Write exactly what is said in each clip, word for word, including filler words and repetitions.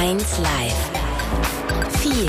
eins Live. vier.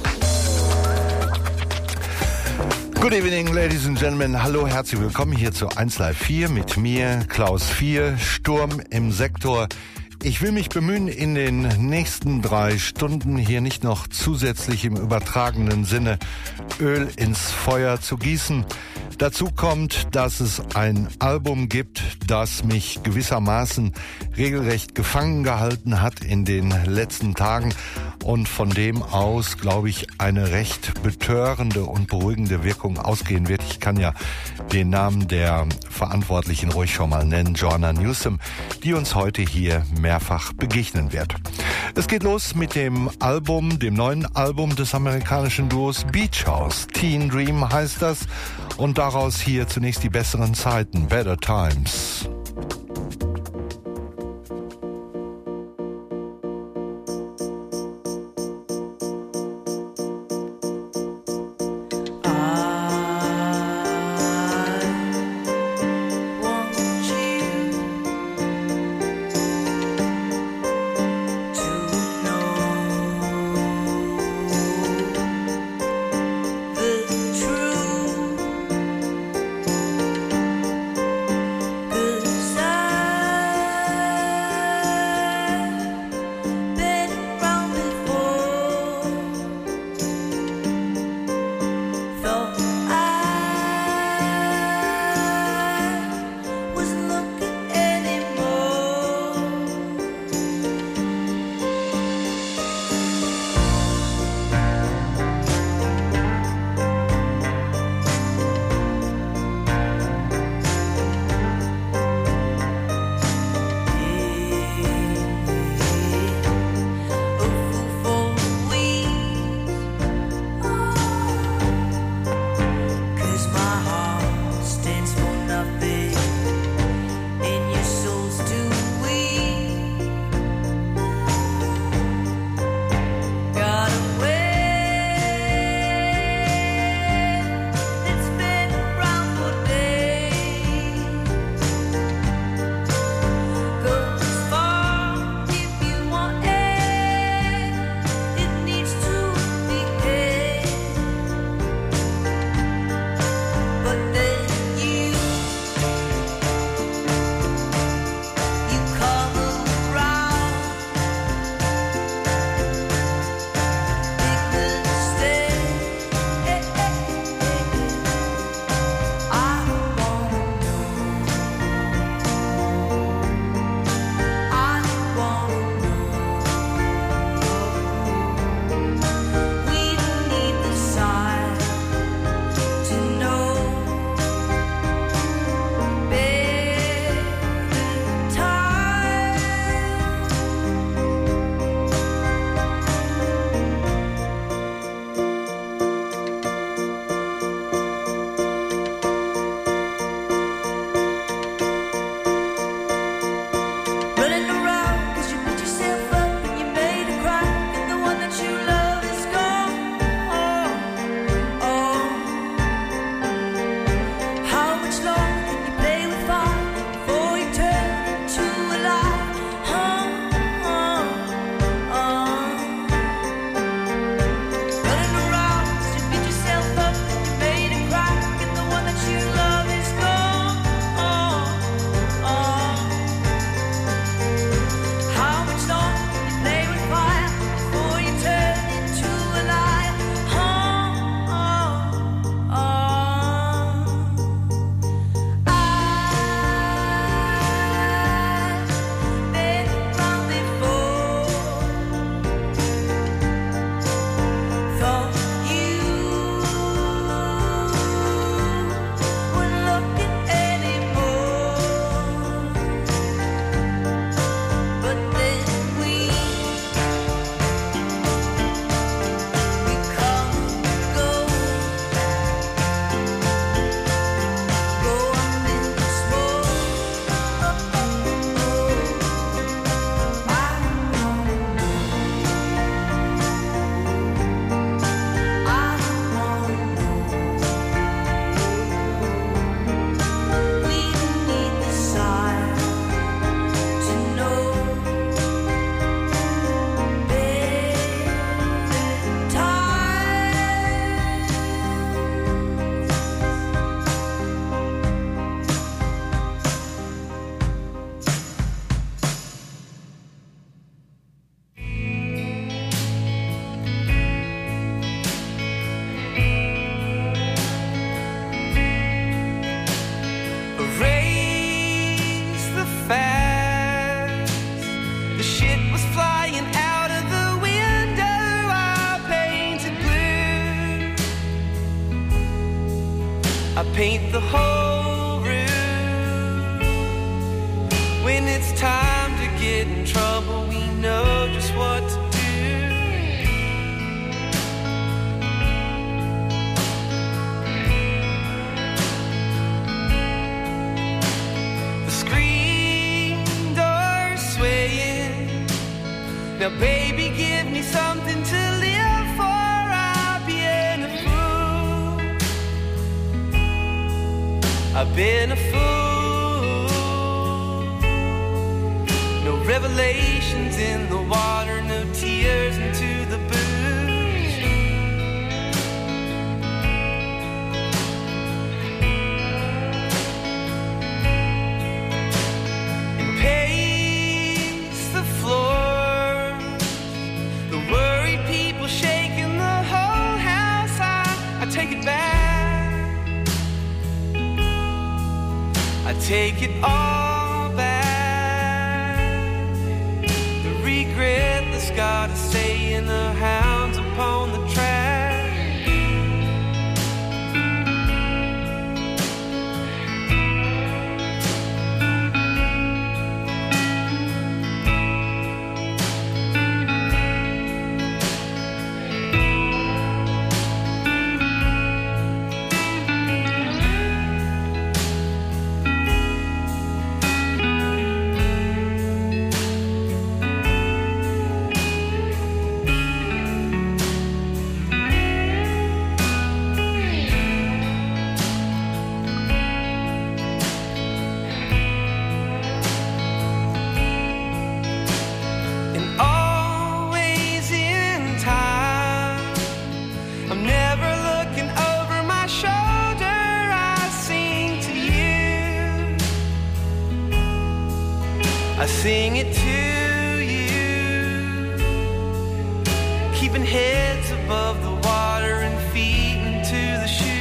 Good evening, ladies and gentlemen. Hallo, herzlich willkommen hier zu eins Live vier mit mir, Klaus vier, Sturm im Sektor. Ich will mich bemühen, in den nächsten drei Stunden hier nicht noch zusätzlich im übertragenen Sinne Öl ins Feuer zu gießen. Dazu kommt, dass es ein Album gibt, das mich gewissermaßen regelrecht gefangen gehalten hat in den letzten Tagen und von dem aus, glaube ich, eine recht betörende und beruhigende Wirkung ausgehen wird. Ich kann ja den Namen der Verantwortlichen ruhig schon mal nennen, Joanna Newsom, die uns heute hier mehrfach begegnen wird. Es geht los mit dem Album, dem neuen Album des amerikanischen Duos Beach House. Teen Dream heißt das und daraus hier zunächst die besseren Zeiten, Better Times. Good when it's time to get in trouble, we know just what to do. The screen door swaying. Now baby, give me something to live for. I've been a fool. I've been a fool. No revelations in the water, no tears into the booze. And pace the floor, the worried people shaking the whole house. I, I take it back, I take it all back. The regret that's gotta stay in the hounds upon the track. And always in time, I'm never looking over my shoulder. I sing to you, I sing it to you, keeping heads above the water and feet into the shoes.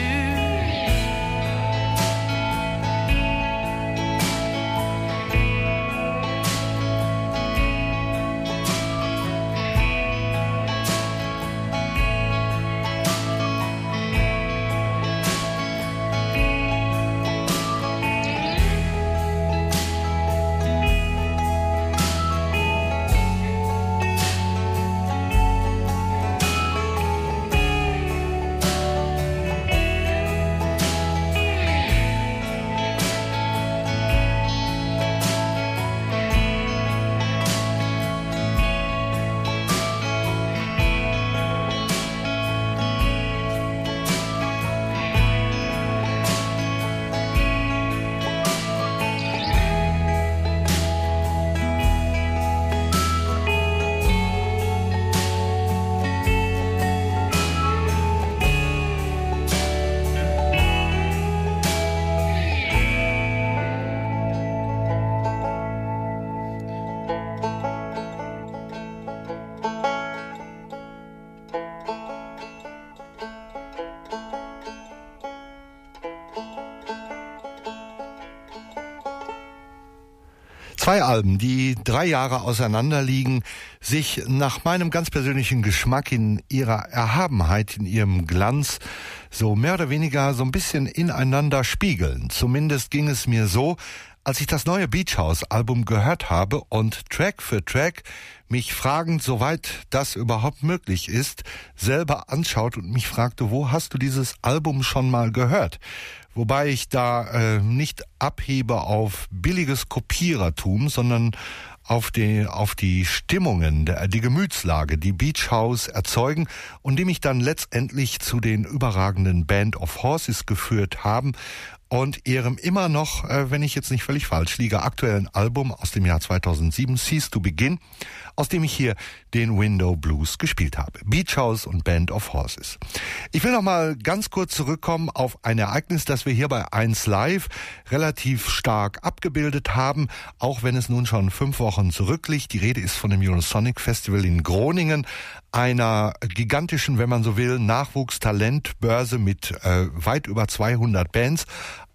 Zwei Alben, die drei Jahre auseinander liegen, sich nach meinem ganz persönlichen Geschmack in ihrer Erhabenheit, in ihrem Glanz, so mehr oder weniger so ein bisschen ineinander spiegeln. Zumindest ging es mir so, als ich das neue Beach House Album gehört habe und Track für Track mich fragend, soweit das überhaupt möglich ist, selber anschaut und mich fragte, wo hast du dieses Album schon mal gehört? Wobei ich da äh, nicht abhebe auf billiges Kopierertum, sondern auf die, auf die Stimmungen, der, die Gemütslage, die Beach House erzeugen und die mich dann letztendlich zu den überragenden Band of Horses geführt haben und ihrem immer noch, äh, wenn ich jetzt nicht völlig falsch liege, aktuellen Album aus dem Jahr zweitausendsieben, Cease to Begin, aus dem ich hier den Window Blues gespielt habe. Beach House und Band of Horses. Ich will noch mal ganz kurz zurückkommen auf ein Ereignis, das wir hier bei eins Live relativ stark abgebildet haben, auch wenn es nun schon fünf Wochen zurückliegt. Die Rede ist von dem Eurosonic Festival in Groningen, einer gigantischen, wenn man so will, Nachwuchstalentbörse mit äh, weit über zweihundert Bands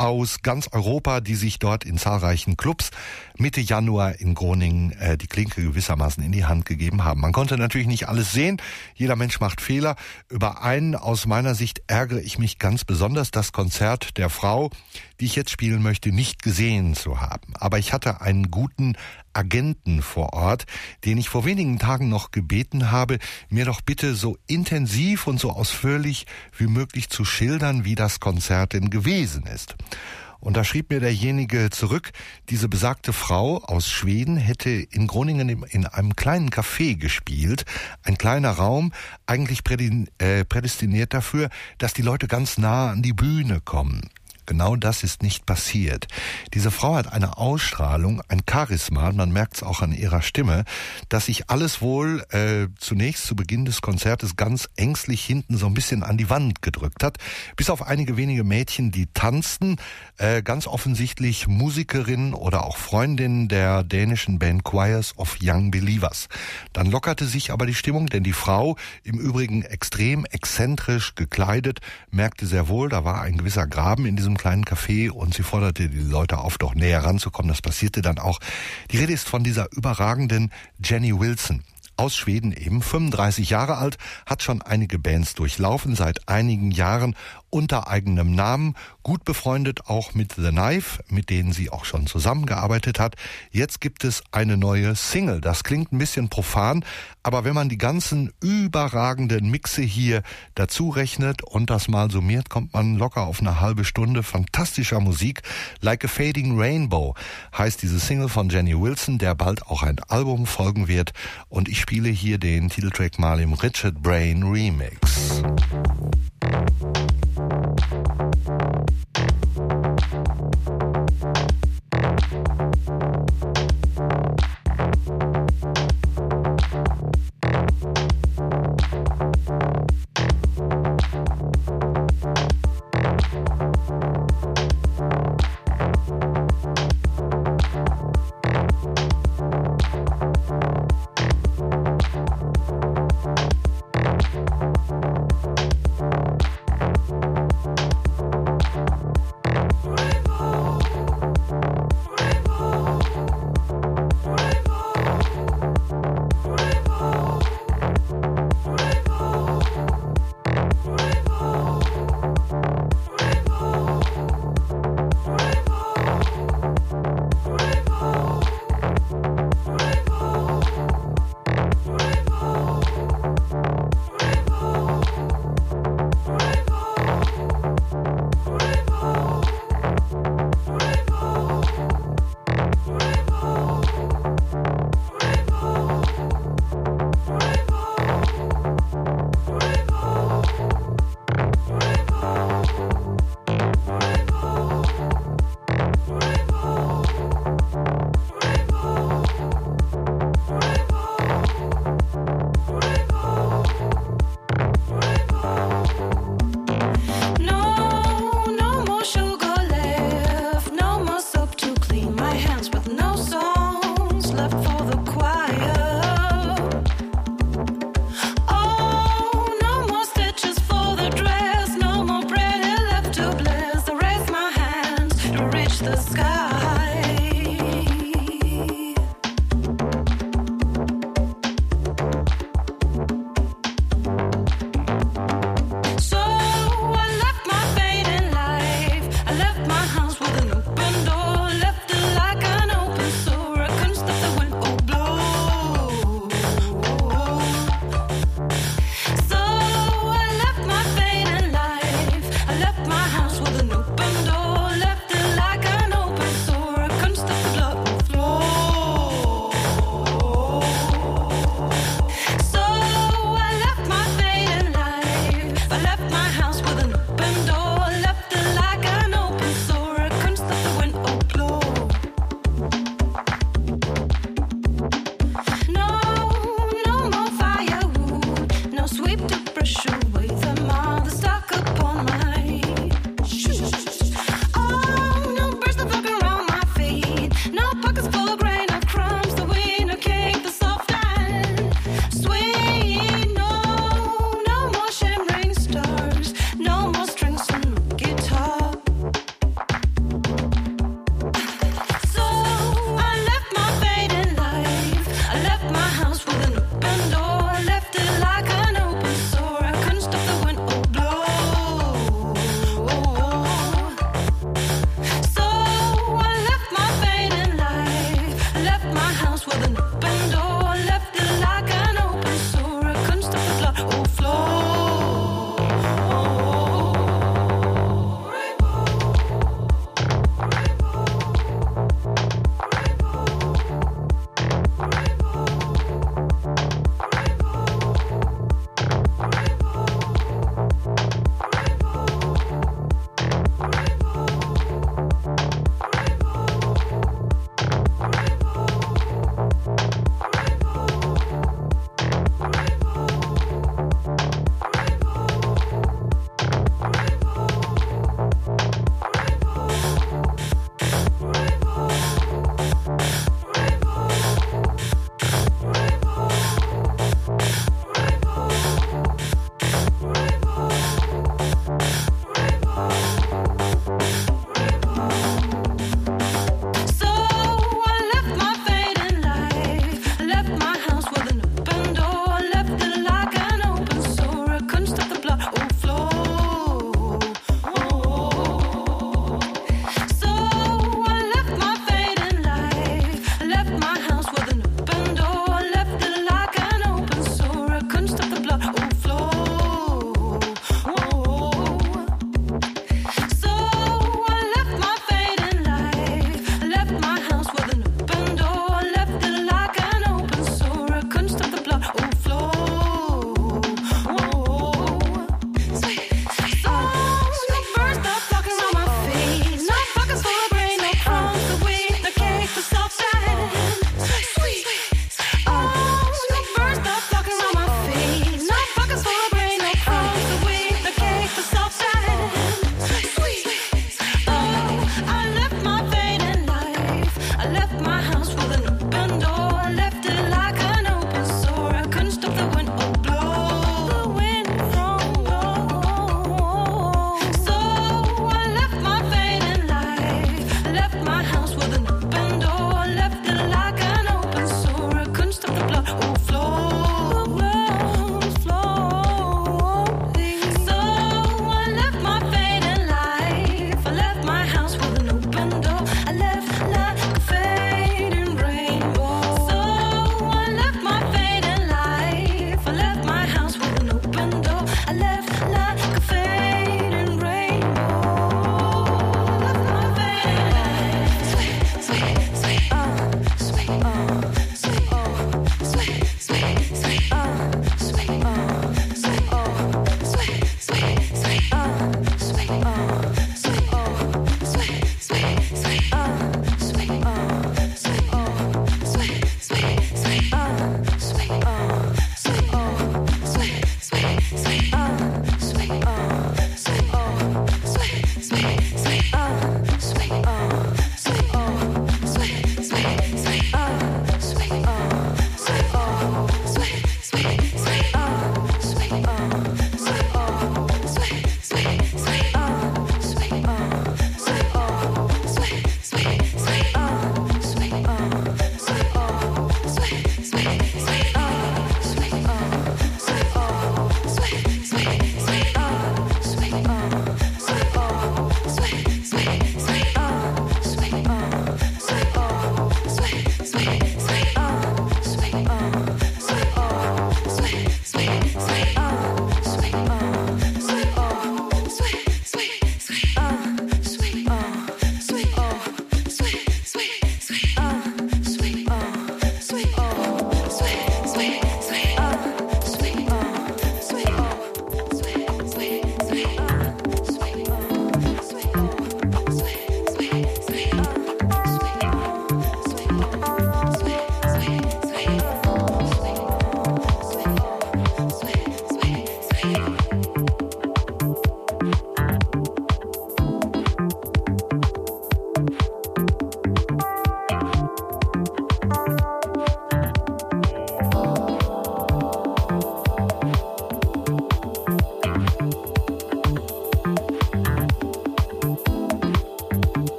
aus ganz Europa, die sich dort in zahlreichen Clubs Mitte Januar in Groningen äh, die Klinke gewissermaßen in die Hand gegeben haben. Man konnte natürlich nicht alles sehen, jeder Mensch macht Fehler. Über einen aus meiner Sicht ärgere ich mich ganz besonders, das Konzert der Frau, die ich jetzt spielen möchte, nicht gesehen zu haben. Aber ich hatte einen guten Agenten vor Ort, den ich vor wenigen Tagen noch gebeten habe, mir doch bitte so intensiv und so ausführlich wie möglich zu schildern, wie das Konzert denn gewesen ist. Und da schrieb mir derjenige zurück, diese besagte Frau aus Schweden hätte in Groningen in einem kleinen Café gespielt. Ein kleiner Raum, eigentlich prädestiniert dafür, dass die Leute ganz nah an die Bühne kommen. Genau das ist nicht passiert. Diese Frau hat eine Ausstrahlung, ein Charisma, man merkt es auch an ihrer Stimme, dass sich alles wohl äh, zunächst zu Beginn des Konzertes ganz ängstlich hinten so ein bisschen an die Wand gedrückt hat. Bis auf einige wenige Mädchen, die tanzten, äh, ganz offensichtlich Musikerinnen oder auch Freundinnen der dänischen Band Choirs of Young Believers. Dann lockerte sich aber die Stimmung, denn die Frau, im Übrigen extrem exzentrisch gekleidet, merkte sehr wohl, da war ein gewisser Graben in diesem kleinen Café und sie forderte die Leute auf, doch näher ranzukommen. Das passierte dann auch. Die Rede ist von dieser überragenden Jenny Wilson. Aus Schweden eben, fünfunddreißig Jahre alt, hat schon einige Bands durchlaufen, seit einigen Jahren unter eigenem Namen, gut befreundet auch mit The Knife, mit denen sie auch schon zusammengearbeitet hat. Jetzt gibt es eine neue Single. Das klingt ein bisschen profan, aber wenn man die ganzen überragenden Mixe hier dazu rechnet und das mal summiert, kommt man locker auf eine halbe Stunde fantastischer Musik. Like a Fading Rainbow heißt diese Single von Jenny Wilson, der bald auch ein Album folgen wird. Und ich spiele hier den Titeltrack mal im Richard Brain Remix.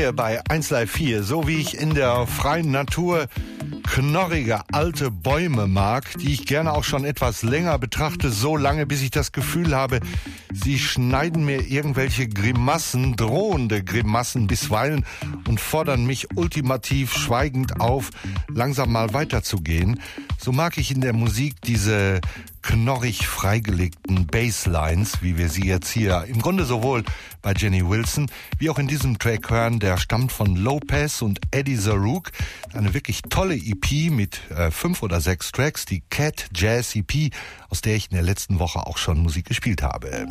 hier bei eins Live vier, so wie ich in der freien Natur knorrige alte Bäume mag, die ich gerne auch schon etwas länger betrachte, so lange, bis ich das Gefühl habe, sie schneiden mir irgendwelche Grimassen, drohende Grimassen bisweilen und fordern mich ultimativ schweigend auf, langsam mal weiterzugehen. So mag ich in der Musik diese knorrig freigelegten Basslines, wie wir sie jetzt hier im Grunde sowohl bei Jenny Wilson wie auch in diesem Track hören. Der stammt von Lopez und Eddie Zaruk. Eine wirklich tolle E P mit äh, fünf oder sechs Tracks, die Cat Jazz E P, aus der ich in der letzten Woche auch schon Musik gespielt habe.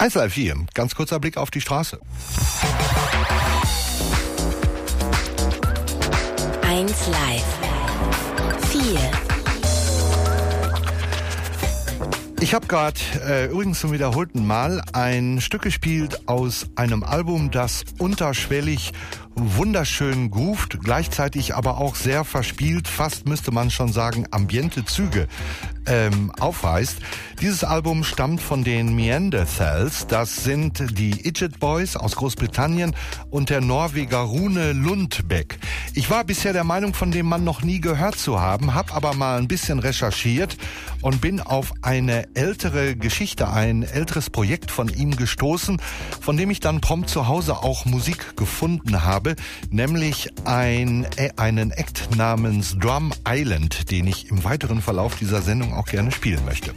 eins Live vier, ganz kurzer Blick auf die Straße. eins Live vier. Ich habe gerade äh, übrigens zum wiederholten Mal ein Stück gespielt aus einem Album, das unterschwellig wunderschön groovt, gleichzeitig aber auch sehr verspielt, fast müsste man schon sagen, ambiente Züge ähm, aufweist. Dieses Album stammt von den Neanderthals. Das sind die Idiot Boys aus Großbritannien und der Norweger Rune Lundbäck. Ich war bisher der Meinung, von dem Mann noch nie gehört zu haben, habe aber mal ein bisschen recherchiert und bin auf eine ältere Geschichte, ein älteres Projekt von ihm gestoßen, von dem ich dann prompt zu Hause auch Musik gefunden habe, nämlich ein, äh, einen Act namens Drum Island, den ich im weiteren Verlauf dieser Sendung auch gerne spielen möchte.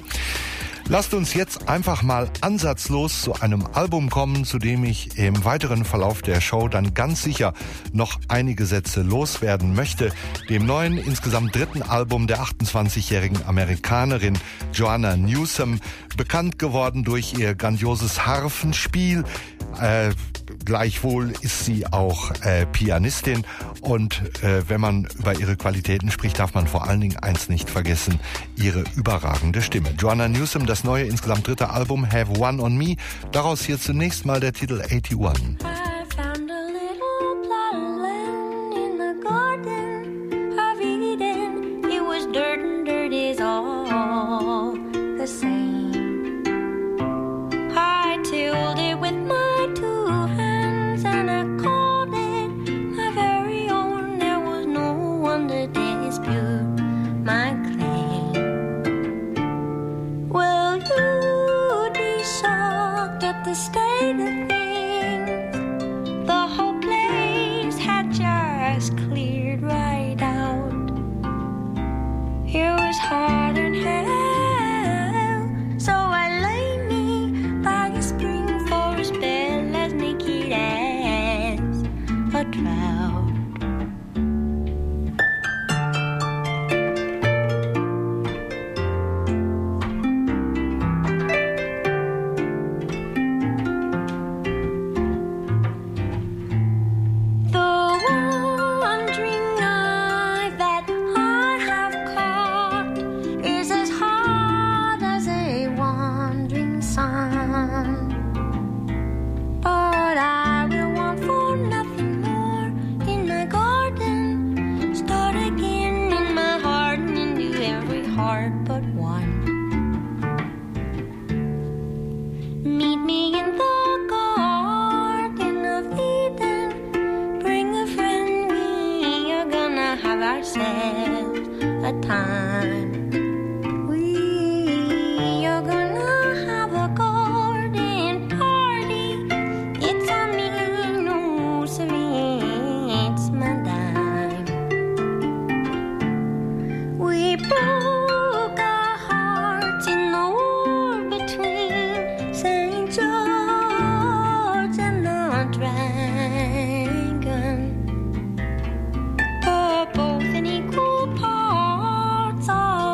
Lasst uns jetzt einfach mal ansatzlos zu einem Album kommen, zu dem ich im weiteren Verlauf der Show dann ganz sicher noch einige Sätze loswerden möchte. Dem neuen, insgesamt dritten Album der achtundzwanzigjährigen Amerikanerin Joanna Newsom, bekannt geworden durch ihr grandioses Harfenspiel. Äh, gleichwohl ist sie auch äh, Pianistin und äh, wenn man über ihre Qualitäten spricht, darf man vor allen Dingen eins nicht vergessen, ihre überragende Stimme. Joanna Newsom, das neue, insgesamt dritte Album Have One on Me, daraus hier zunächst mal der Titel eighty-one. Both in equal parts.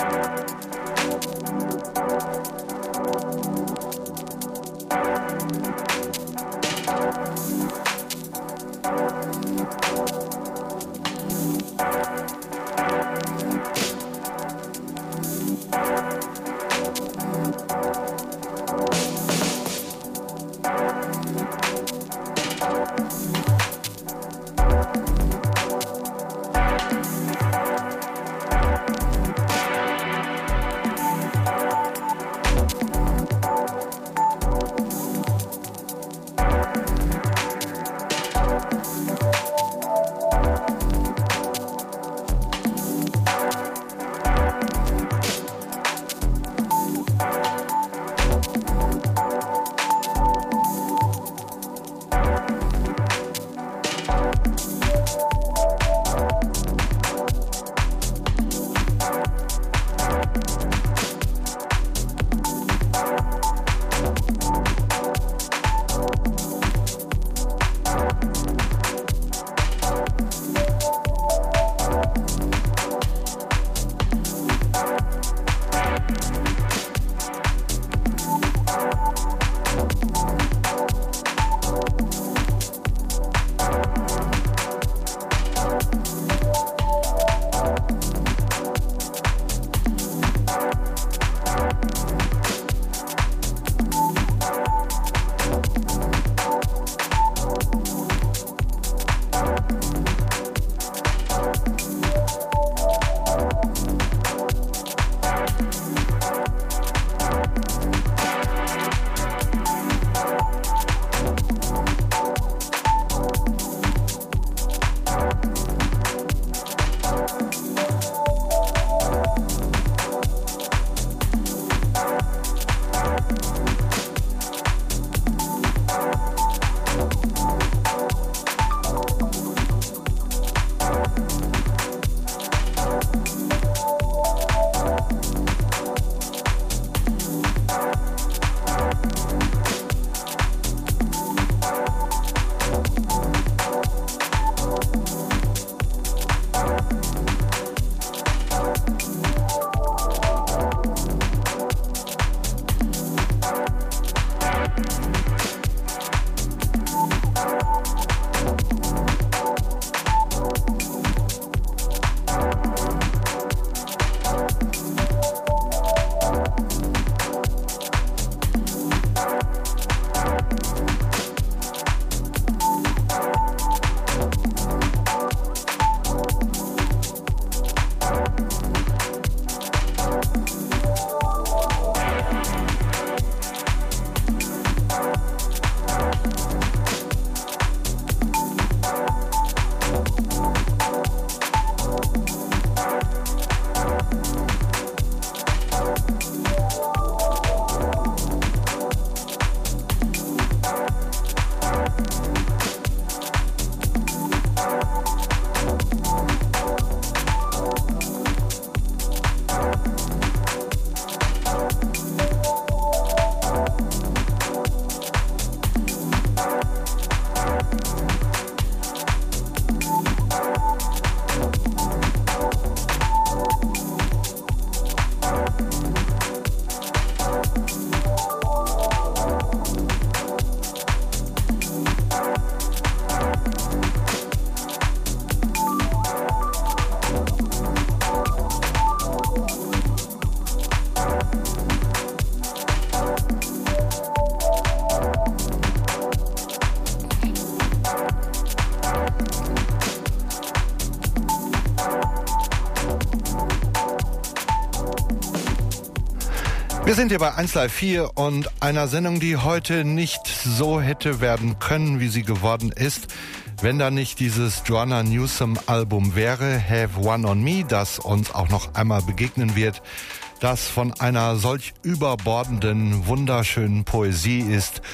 Wir sind hier bei eins Live vier und einer Sendung, die heute nicht so hätte werden können, wie sie geworden ist, wenn da nicht dieses Joanna Newsom Album wäre, Have One on Me, das uns auch noch einmal begegnen wird, das von einer solch überbordenden, wunderschönen Poesie ist.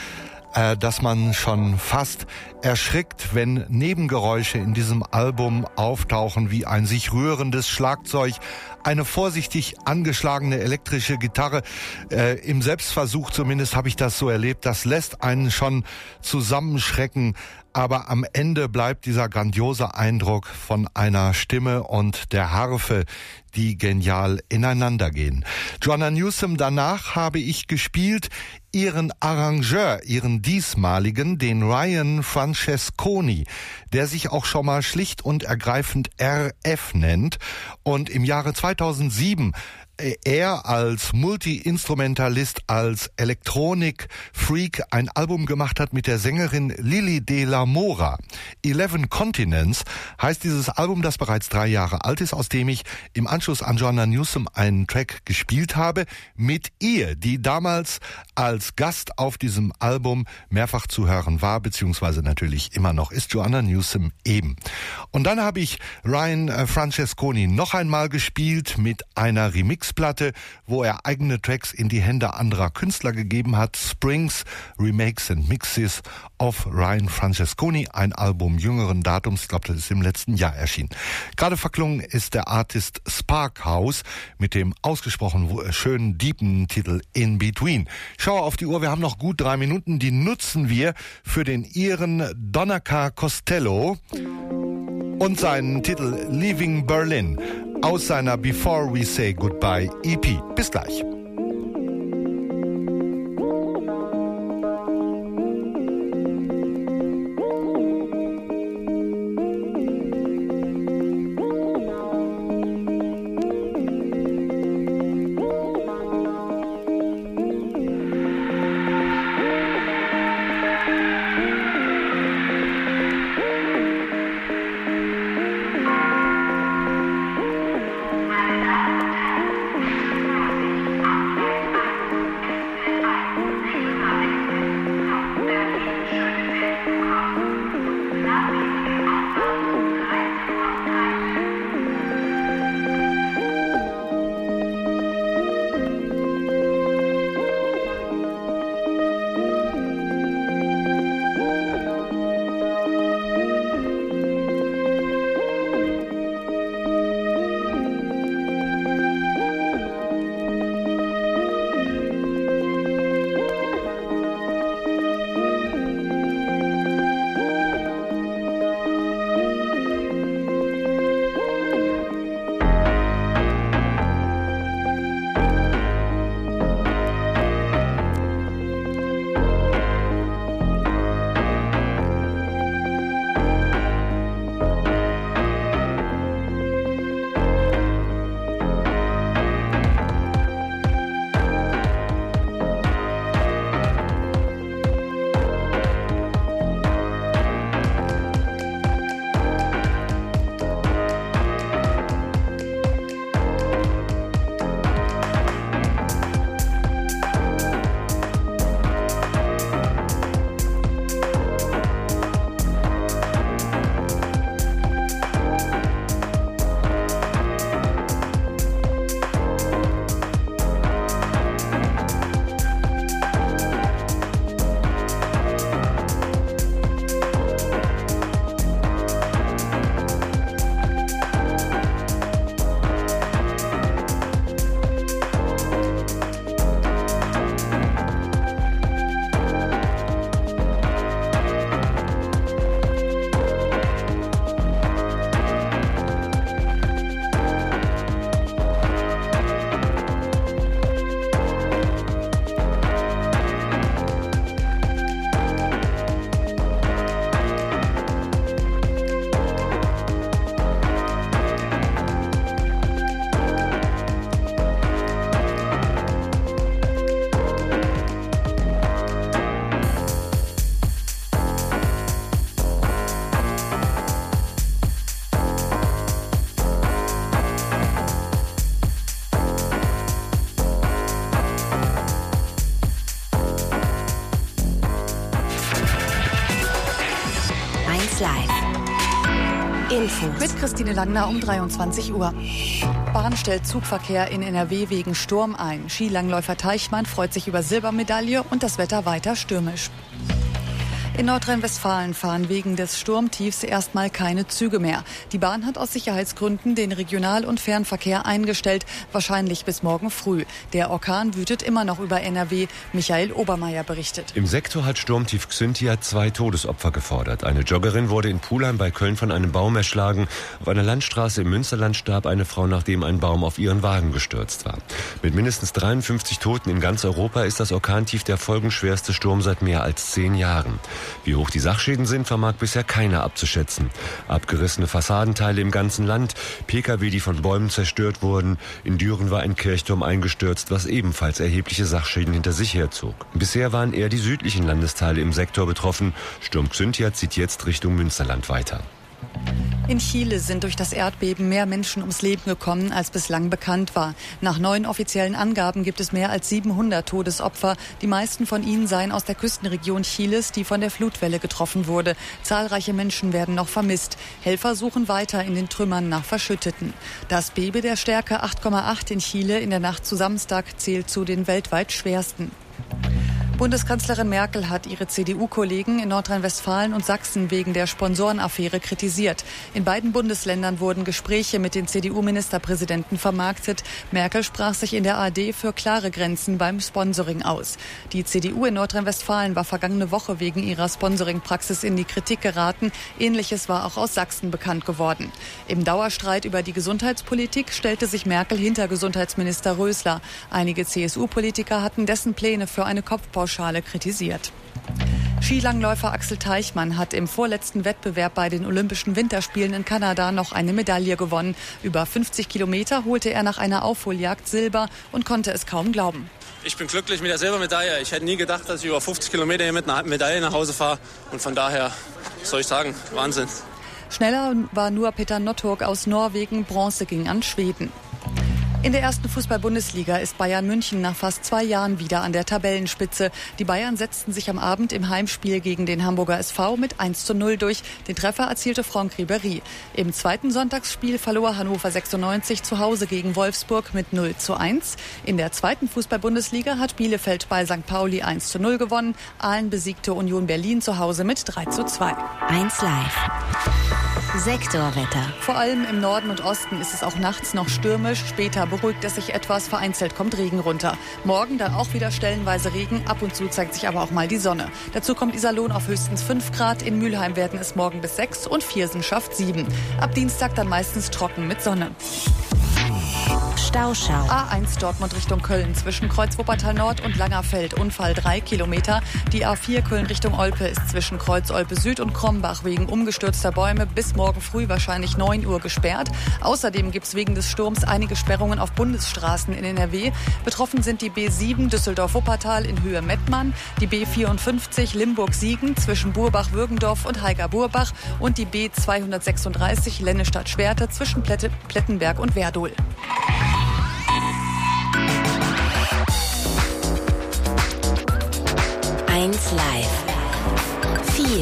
äh, dass man schon fast erschrickt, wenn Nebengeräusche in diesem Album auftauchen, wie ein sich rührendes Schlagzeug, eine vorsichtig angeschlagene elektrische Gitarre. Äh, im Selbstversuch zumindest habe ich das so erlebt. Das lässt einen schon zusammenschrecken. Aber am Ende bleibt dieser grandiose Eindruck von einer Stimme und der Harfe, die genial ineinander gehen. Joanna Newsom, danach habe ich gespielt ihren Arrangeur, ihren diesmaligen, den Ryan Francesconi, der sich auch schon mal schlicht und ergreifend R F nennt und im Jahre zweitausendsieben er als Multi-Instrumentalist, als Elektronik-Freak ein Album gemacht hat mit der Sängerin Lily de la Mora. Eleven Continents heißt dieses Album, das bereits drei Jahre alt ist, aus dem ich im Anschluss an Joanna Newsom einen Track gespielt habe, mit ihr, die damals als Gast auf diesem Album mehrfach zu hören war, beziehungsweise natürlich immer noch ist, Joanna Newsom eben. Und dann habe ich Ryan Francesconi noch einmal gespielt mit einer Remix Platte, wo er eigene Tracks in die Hände anderer Künstler gegeben hat. Springs, Remakes and Mixes of Ryan Francesconi, ein Album jüngeren Datums, ich glaube, das ist im letzten Jahr erschienen. Gerade verklungen ist der Artist Sparkhouse mit dem ausgesprochen schönen, deepen Titel In Between. Schau auf die Uhr, wir haben noch gut drei Minuten, die nutzen wir für den Iren Donnacha Costello und seinen Titel Leaving Berlin aus seiner Before We Say Goodbye E P. Bis gleich. Infos. Mit Christine Langner um dreiundzwanzig Uhr. Bahn stellt Zugverkehr in N R W wegen Sturm ein. Skilangläufer Teichmann freut sich über Silbermedaille und das Wetter weiter stürmisch. In Nordrhein-Westfalen fahren wegen des Sturmtiefs erstmal keine Züge mehr. Die Bahn hat aus Sicherheitsgründen den Regional- und Fernverkehr eingestellt, wahrscheinlich bis morgen früh. Der Orkan wütet immer noch über N R W. Michael Obermeier berichtet. Im Sektor hat Sturmtief Xynthia zwei Todesopfer gefordert. Eine Joggerin wurde in Pulheim bei Köln von einem Baum erschlagen. Auf einer Landstraße im Münsterland starb eine Frau, nachdem ein Baum auf ihren Wagen gestürzt war. Mit mindestens dreiundfünfzig Toten in ganz Europa ist das Orkantief der folgenschwerste Sturm seit mehr als zehn Jahren. Wie hoch die Sachschäden sind, vermag bisher keiner abzuschätzen. Abgerissene Fassadenteile im ganzen Land, Pkw, die von Bäumen zerstört wurden. In Düren war ein Kirchturm eingestürzt, was ebenfalls erhebliche Sachschäden hinter sich herzog. Bisher waren eher die südlichen Landesteile im Sektor betroffen. Sturm Xynthia zieht jetzt Richtung Münsterland weiter. In Chile sind durch das Erdbeben mehr Menschen ums Leben gekommen, als bislang bekannt war. Nach neuen offiziellen Angaben gibt es mehr als siebenhundert Todesopfer. Die meisten von ihnen seien aus der Küstenregion Chiles, die von der Flutwelle getroffen wurde. Zahlreiche Menschen werden noch vermisst. Helfer suchen weiter in den Trümmern nach Verschütteten. Das Beben der Stärke acht Komma acht in Chile in der Nacht zu Samstag zählt zu den weltweit schwersten. Bundeskanzlerin Merkel hat ihre C D U-Kollegen in Nordrhein-Westfalen und Sachsen wegen der Sponsorenaffäre kritisiert. In beiden Bundesländern wurden Gespräche mit den C D U-Ministerpräsidenten vermarktet. Merkel sprach sich in der A R D für klare Grenzen beim Sponsoring aus. Die C D U in Nordrhein-Westfalen war vergangene Woche wegen ihrer Sponsoringpraxis in die Kritik geraten. Ähnliches war auch aus Sachsen bekannt geworden. Im Dauerstreit über die Gesundheitspolitik stellte sich Merkel hinter Gesundheitsminister Rösler. Einige C S U-Politiker hatten dessen Pläne für eine Kopfpauschale kritisiert. Skilangläufer Axel Teichmann hat im vorletzten Wettbewerb bei den Olympischen Winterspielen in Kanada noch eine Medaille gewonnen. Über fünfzig Kilometer holte er nach einer Aufholjagd Silber und konnte es kaum glauben. Ich bin glücklich mit der Silbermedaille. Ich hätte nie gedacht, dass ich über fünfzig Kilometer hier mit einer Medaille nach Hause fahre. Und von daher, was soll ich sagen, Wahnsinn. Schneller war nur Peter Notturg aus Norwegen. Bronze ging an Schweden. In der ersten Fußball-Bundesliga ist Bayern München nach fast zwei Jahren wieder an der Tabellenspitze. Die Bayern setzten sich am Abend im Heimspiel gegen den Hamburger S V mit eins zu null durch. Den Treffer erzielte Franck Ribéry. Im zweiten Sonntagsspiel verlor Hannover sechsundneunzig zu Hause gegen Wolfsburg mit null zu eins. In der zweiten Fußball-Bundesliga hat Bielefeld bei Sankt Pauli eins zu null gewonnen. Aalen besiegte Union Berlin zu Hause mit drei zu zwei. eins Live. Sektorwetter. Vor allem im Norden und Osten ist es auch nachts noch stürmisch. Später beruhigt es sich etwas, vereinzelt kommt Regen runter. Morgen dann auch wieder stellenweise Regen, ab und zu zeigt sich aber auch mal die Sonne. Dazu kommt Iserlohn auf höchstens fünf Grad, in Mülheim werden es morgen bis sechs und Viersen schafft sieben. Ab Dienstag dann meistens trocken mit Sonne. Stauschau. A eins Dortmund Richtung Köln zwischen Kreuz Wuppertal Nord und Langerfeld. Unfall drei Kilometer. Die A vier Köln Richtung Olpe ist zwischen Kreuz Olpe Süd und Krombach wegen umgestürzter Bäume bis morgen früh wahrscheinlich neun Uhr gesperrt. Außerdem gibt es wegen des Sturms einige Sperrungen auf Bundesstraßen in N R W. Betroffen sind die B sieben Düsseldorf-Wuppertal in Höhe Mettmann, die B vierundfünfzig Limburg-Siegen zwischen Burbach-Würgendorf und Haiger-Burbach und die B zweihundertsechsunddreißig Lennestadt-Schwerte zwischen Plette, Plettenberg und Werdohl. eins Live. vier.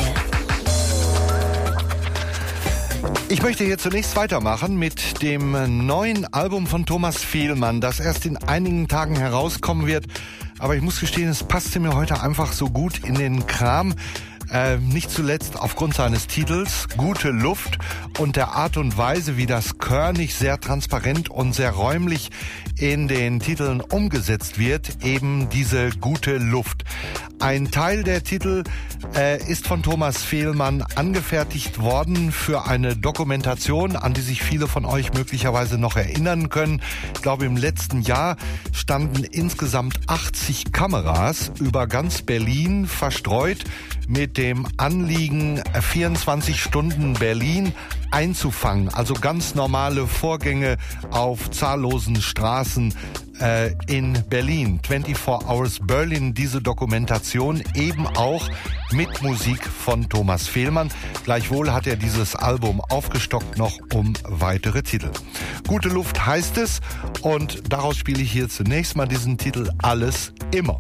Ich möchte hier zunächst weitermachen mit dem neuen Album von Thomas Fehlmann, das erst in einigen Tagen herauskommen wird. Aber ich muss gestehen, es passte mir heute einfach so gut in den Kram. Äh, nicht zuletzt aufgrund seines Titels Gute Luft und der Art und Weise, wie das körnig, sehr transparent und sehr räumlich in den Titeln umgesetzt wird, eben diese gute Luft. Ein Teil der Titel äh, ist von Thomas Fehlmann angefertigt worden für eine Dokumentation, an die sich viele von euch möglicherweise noch erinnern können. Ich glaube, im letzten Jahr standen insgesamt achtzig Kameras über ganz Berlin verstreut mit dem Anliegen, vierundzwanzig Stunden Berlin einzufangen. Also ganz normale Vorgänge auf zahllosen Straßen äh, in Berlin. vierundzwanzig Hours Berlin, diese Dokumentation eben auch mit Musik von Thomas Fehlmann. Gleichwohl hat er dieses Album aufgestockt noch um weitere Titel. Gute Luft heißt es und daraus spiele ich hier zunächst mal diesen Titel Alles immer.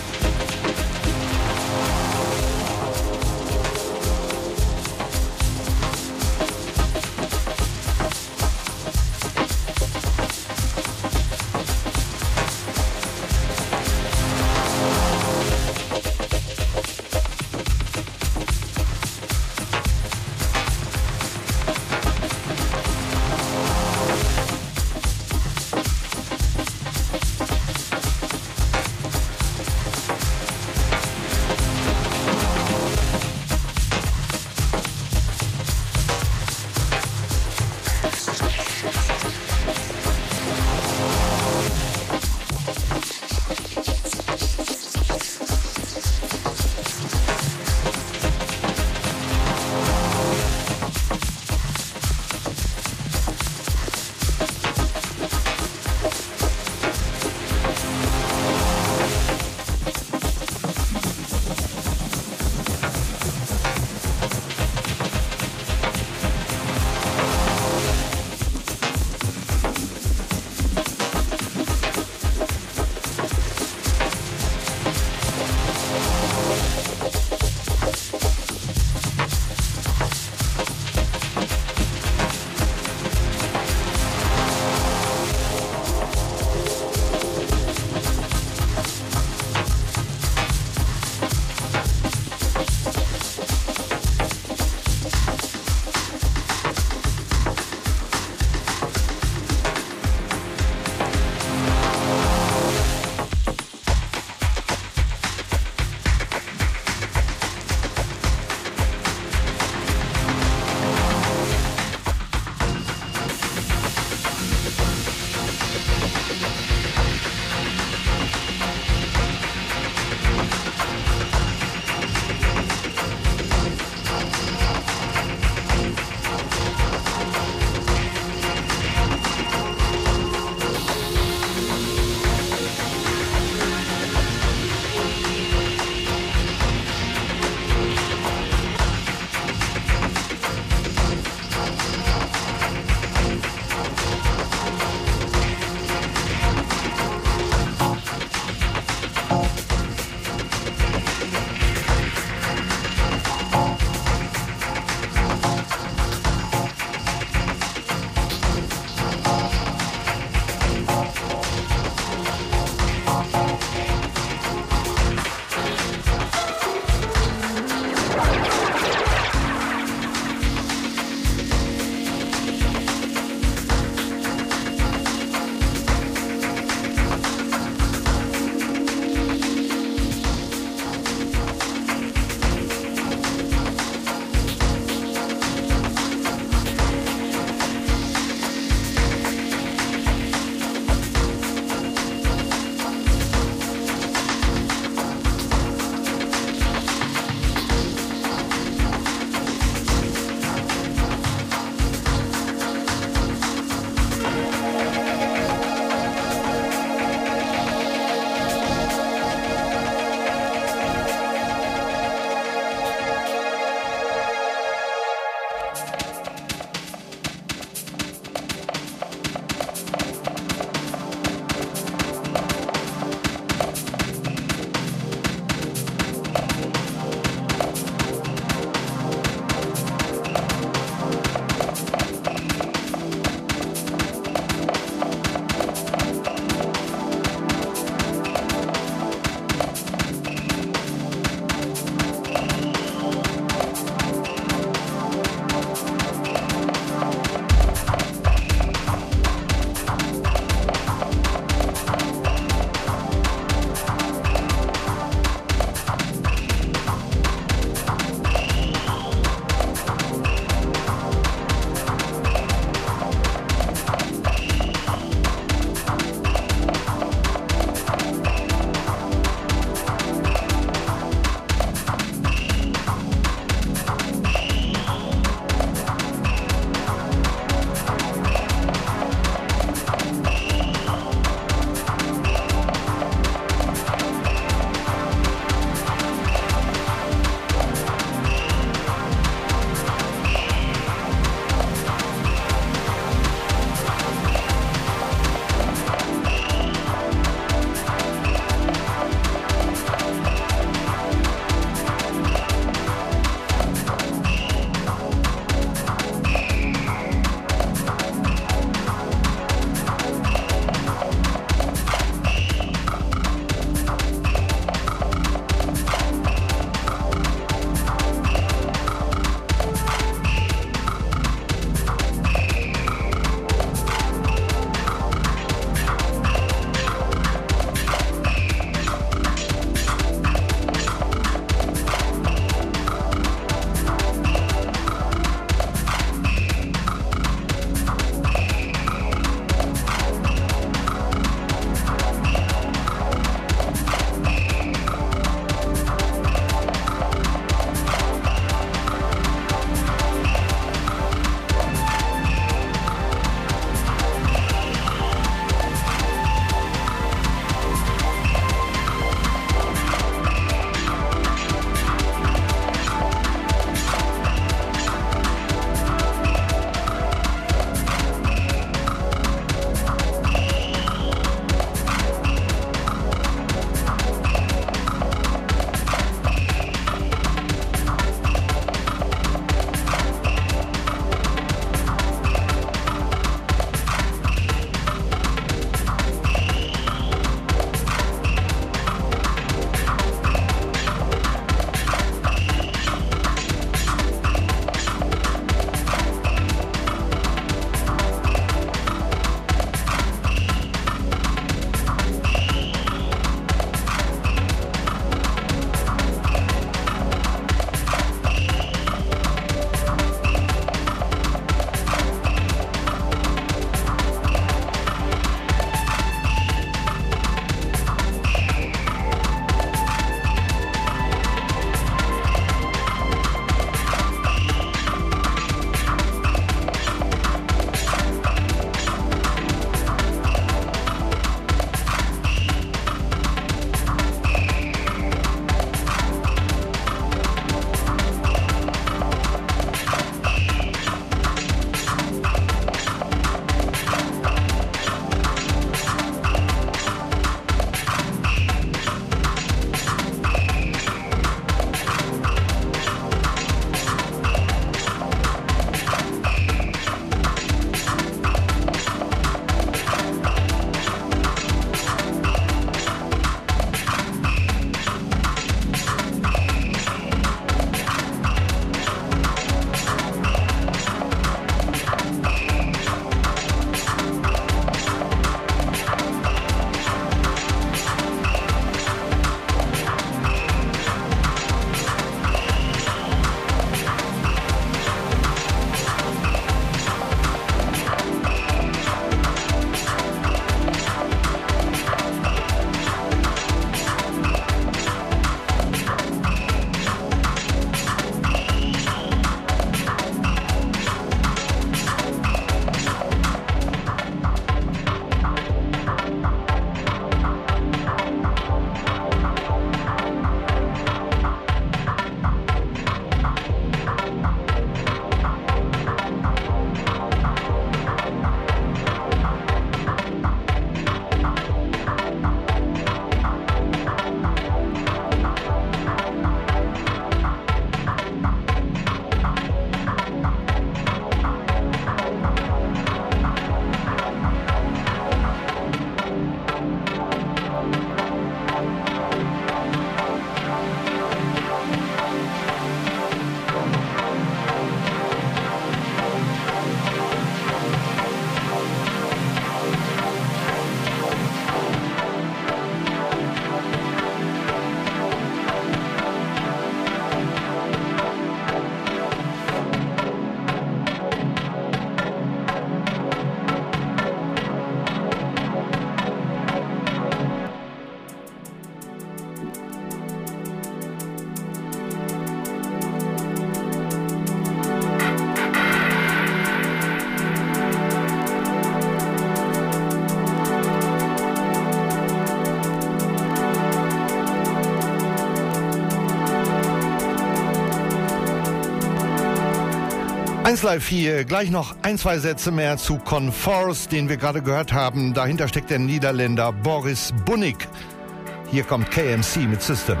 eins Live vier, gleich noch ein, zwei Sätze mehr zu Conforce, den wir gerade gehört haben. Dahinter steckt der Niederländer Boris Bunnik. Hier kommt K M C mit System.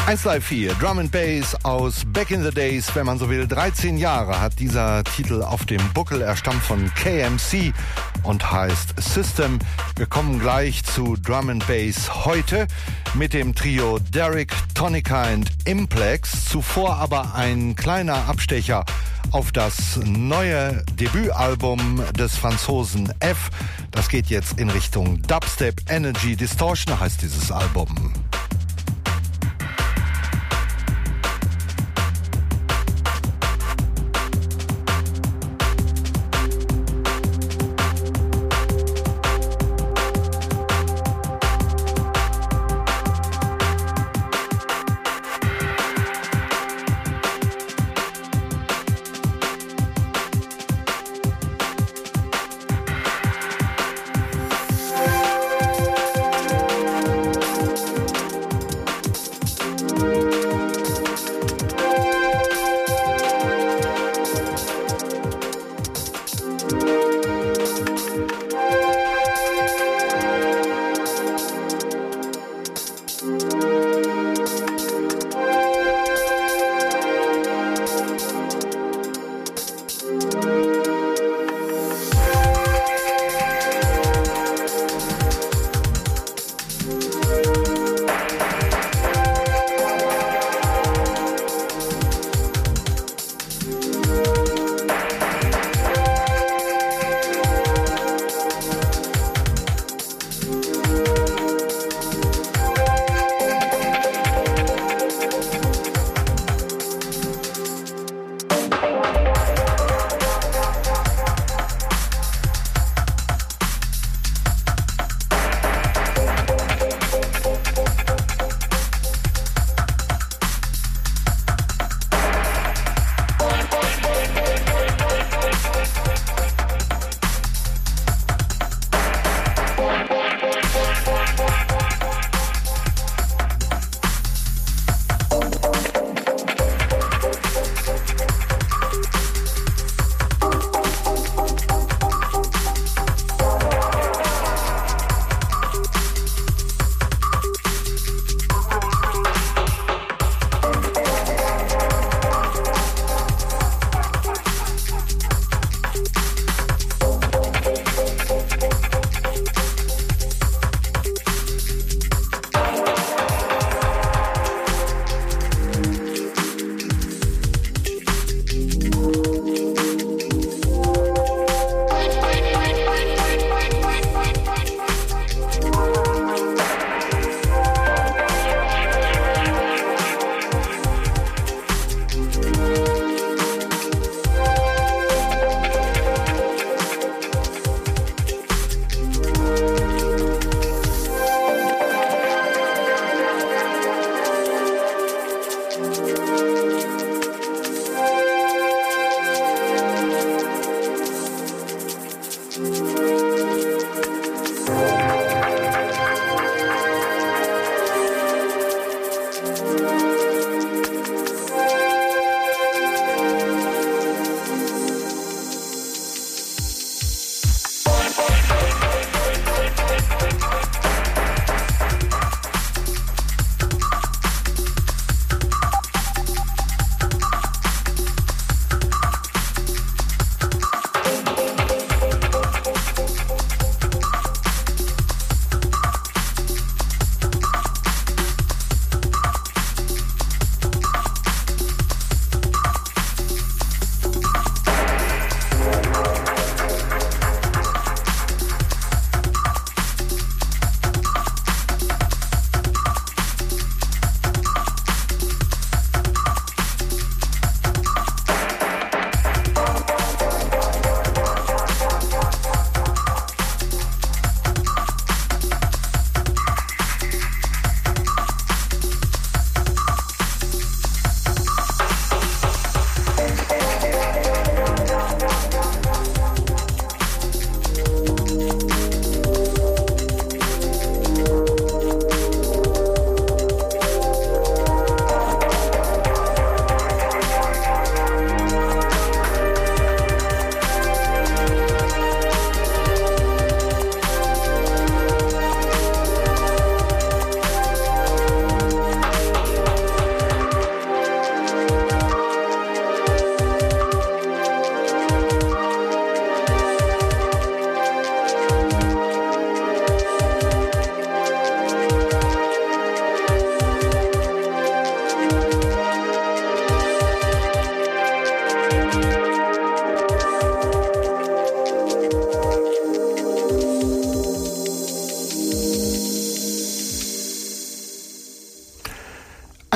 eins Live vier, Drum and Bass aus Back in the Days, wenn man so will. dreizehn Jahre hat dieser Titel auf dem Buckel. Er stammt von K M C und heißt System. Wir kommen gleich zu Drum and Bass heute mit dem Trio Derek, Tonika und Implex. Zuvor aber ein kleiner Abstecher auf das neue Debütalbum des Franzosen F. Das geht jetzt in Richtung Dubstep. Energy Distortion heißt dieses Album.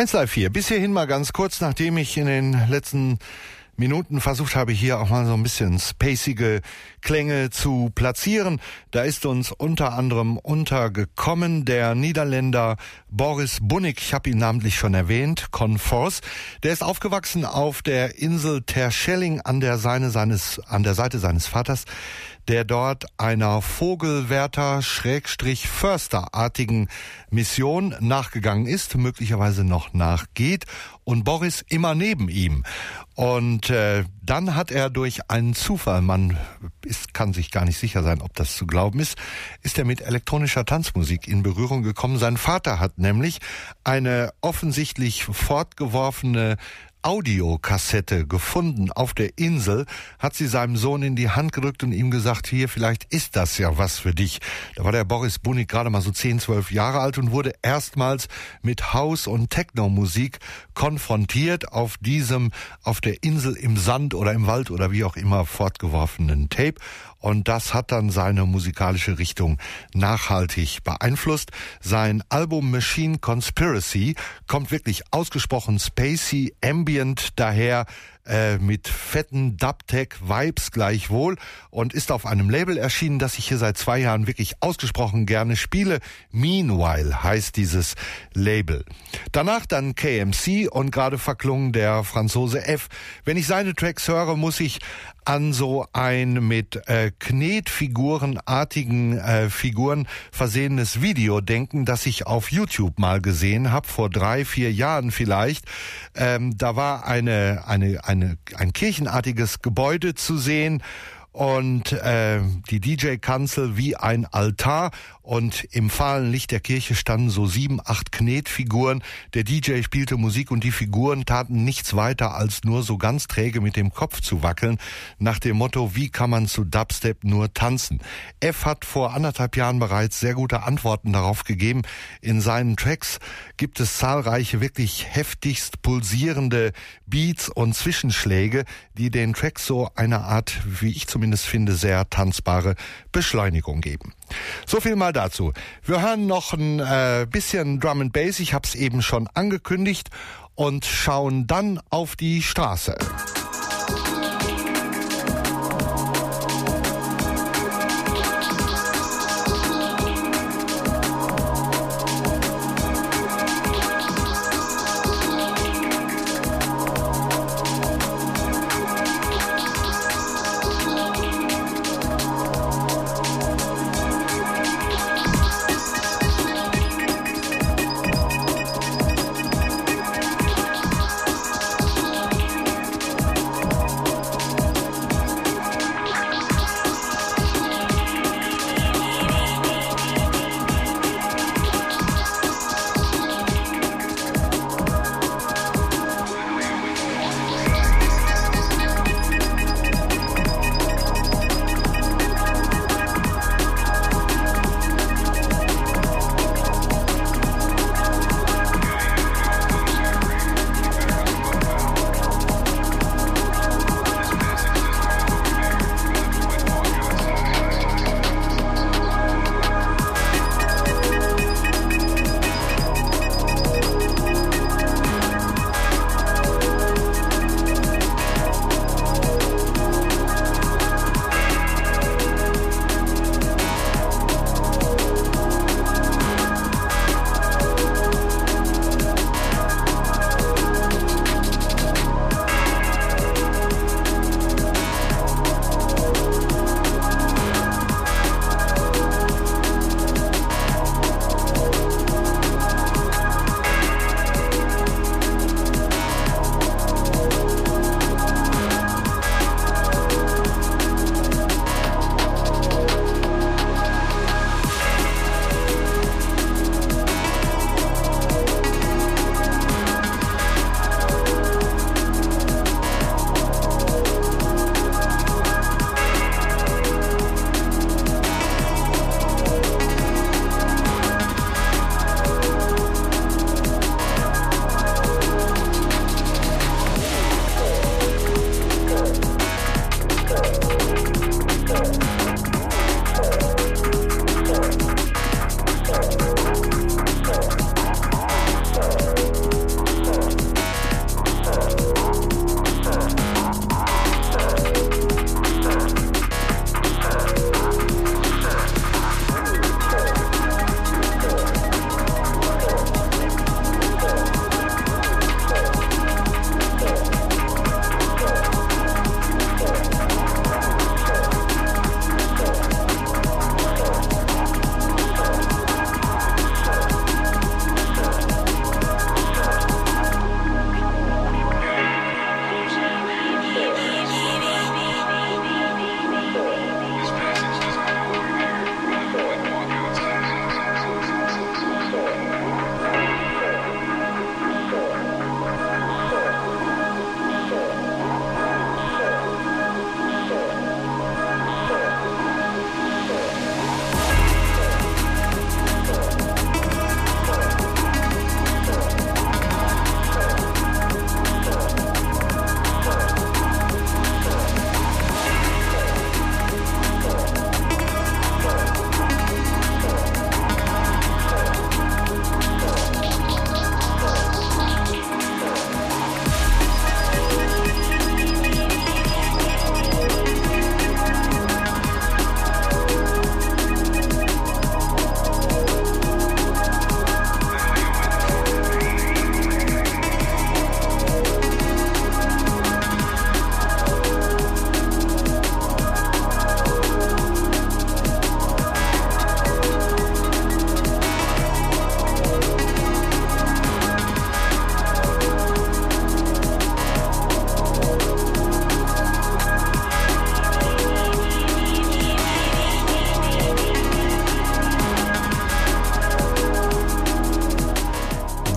eins Live vier, bis hierhin mal ganz kurz, nachdem ich in den letzten Minuten versucht habe, hier auch mal so ein bisschen spacige Klänge zu platzieren. Da ist uns unter anderem untergekommen der Niederländer Boris Bunnik, ich habe ihn namentlich schon erwähnt, Conforce. Der ist aufgewachsen auf der Insel Terschelling an der, Seine seines, an der Seite seines Vaters, der dort einer Vogelwärter-Försterartigen Mission nachgegangen ist, möglicherweise noch nachgeht, und Boris immer neben ihm. Und äh, dann hat er durch einen Zufall, man ist, kann sich gar nicht sicher sein, ob das zu glauben ist, ist er mit elektronischer Tanzmusik in Berührung gekommen. Sein Vater hat nämlich eine offensichtlich fortgeworfene Audiokassette gefunden auf der Insel, hat sie seinem Sohn in die Hand gedrückt und ihm gesagt, hier, vielleicht ist das ja was für dich. Da war der Boris Bunnik gerade mal so zehn, zwölf Jahre alt und wurde erstmals mit House- und Techno-Musik konfrontiert auf diesem, auf der Insel im Sand oder im Wald oder wie auch immer fortgeworfenen Tape. Und das hat dann seine musikalische Richtung nachhaltig beeinflusst. Sein Album Machine Conspiracy kommt wirklich ausgesprochen spacey, ambient daher, äh, mit fetten Dubtech-Vibes gleichwohl, und ist auf einem Label erschienen, das ich hier seit zwei Jahren wirklich ausgesprochen gerne spiele. Meanwhile heißt dieses Label. Danach dann K M C und gerade verklungen der Franzose F. Wenn ich seine Tracks höre, muss ich an so ein mit äh, Knetfigurenartigen äh, Figuren versehenes Video denken, das ich auf YouTube mal gesehen habe, vor drei, vier Jahren vielleicht. Ähm, da war eine, eine, eine, ein kirchenartiges Gebäude zu sehen und äh, die D J-Kanzel wie ein Altar, und im fahlen Licht der Kirche standen so sieben, acht Knetfiguren. Der D J spielte Musik und die Figuren taten nichts weiter, als nur so ganz träge mit dem Kopf zu wackeln, nach dem Motto, wie kann man zu Dubstep nur tanzen? F hat vor anderthalb Jahren bereits sehr gute Antworten darauf gegeben. In seinen Tracks gibt es zahlreiche wirklich heftigst pulsierende Beats und Zwischenschläge, die den Tracks so eine Art, wie ich zumindest finde, sehr tanzbare Beschleunigung geben. So viel mal dazu. Wir hören noch ein äh, bisschen Drum and Bass, ich habe es eben schon angekündigt, und schauen dann auf die Straße.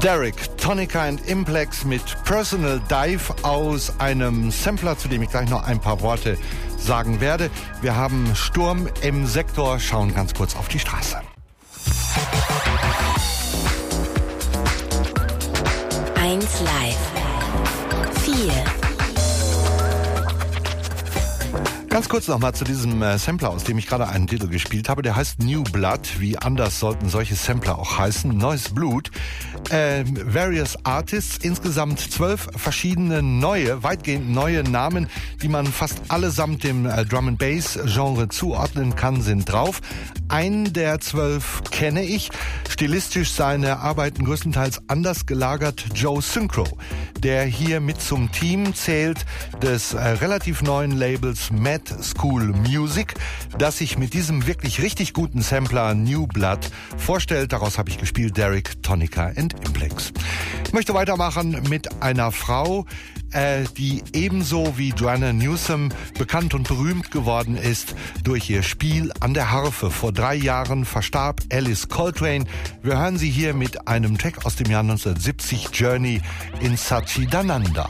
Derek, Tonica and Implex mit Personal Dive aus einem Sampler, zu dem ich gleich noch ein paar Worte sagen werde. Wir haben Sturm im Sektor, schauen ganz kurz auf die Straße. eins Live. vier. Ganz kurz nochmal zu diesem äh, Sampler, aus dem ich gerade einen Titel gespielt habe. Der heißt New Blood. Wie anders sollten solche Sampler auch heißen? Neues Blut. Äh, various Artists. Insgesamt zwölf verschiedene neue, weitgehend neue Namen, die man fast allesamt dem äh, Drum and Bass Genre zuordnen kann, sind drauf. Einen der zwölf kenne ich. Stilistisch seine Arbeiten größtenteils anders gelagert. Joe Synchro, der hier mit zum Team zählt des äh, relativ neuen Labels Mad School Music, das sich mit diesem wirklich richtig guten Sampler New Blood vorstellt. Daraus habe ich gespielt Derek, Tonica and Implex. Ich möchte weitermachen mit einer Frau, äh, die ebenso wie Joanna Newsom bekannt und berühmt geworden ist durch ihr Spiel an der Harfe. Vor drei Jahren verstarb Alice Coltrane. Wir hören sie hier mit einem Track aus dem Jahr neunzehnhundertsiebzig, Journey in Satchidananda.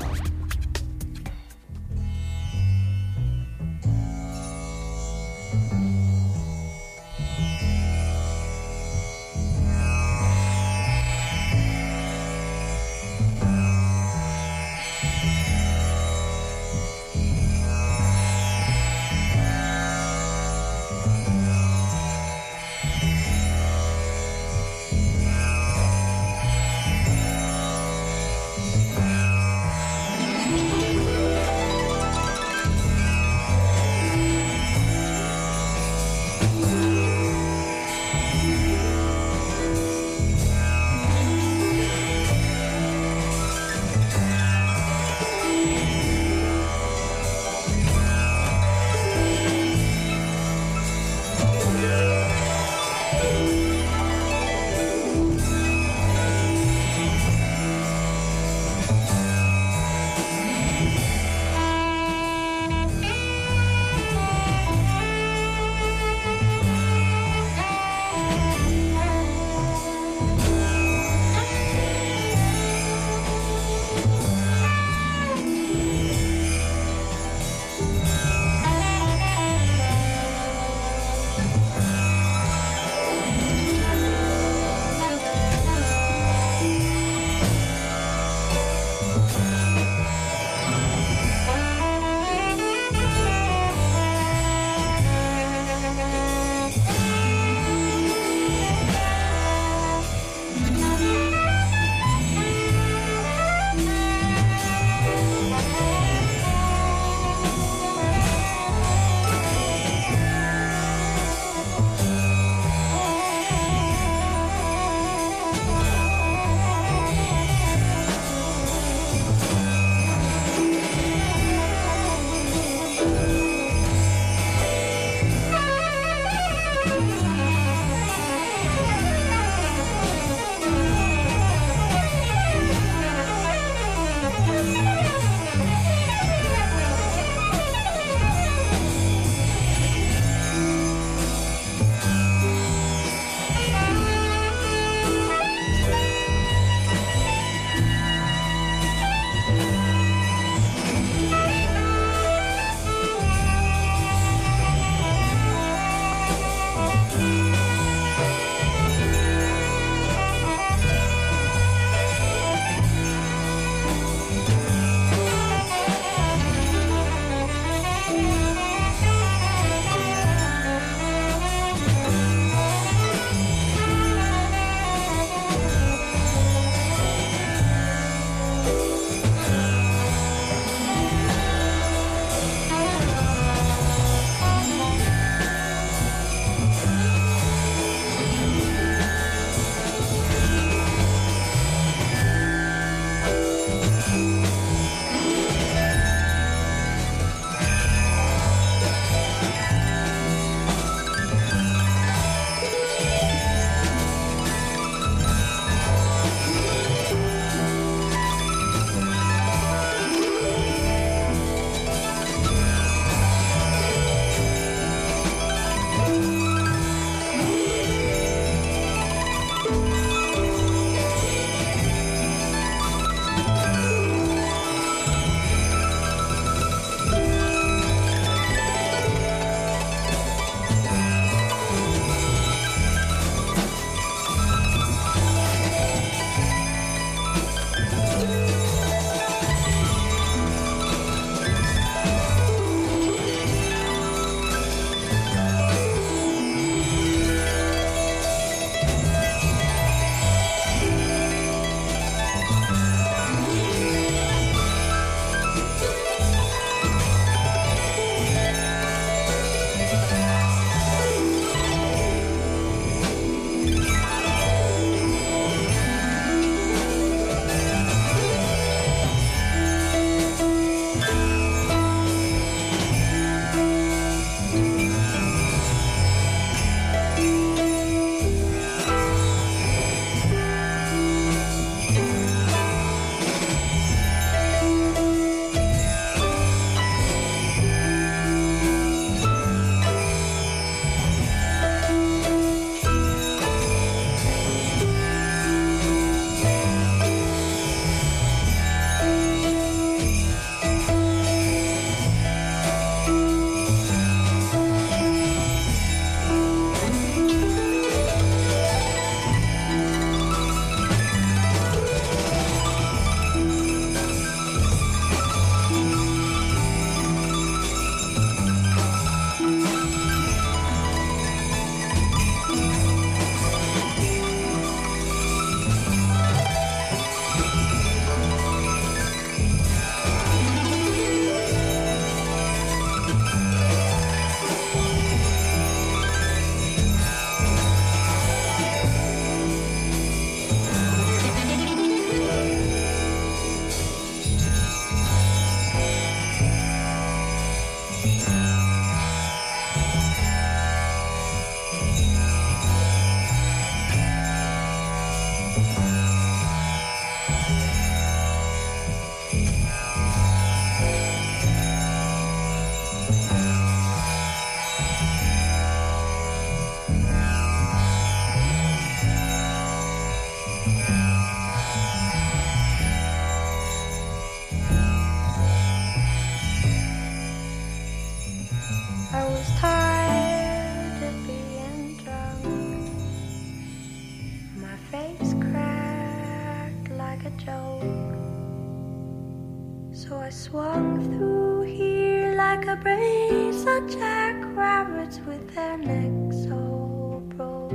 So I swung through here like a brace of jackrabbits with their necks all broke.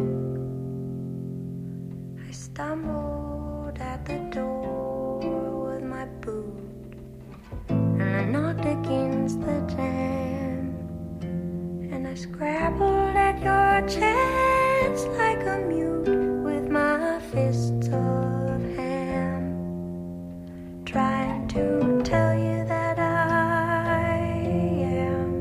I stumbled at the door with my boot, and I knocked against the jam, and I scrabbled at your chest like a mute with my fists of ham, trying to tell you that I am,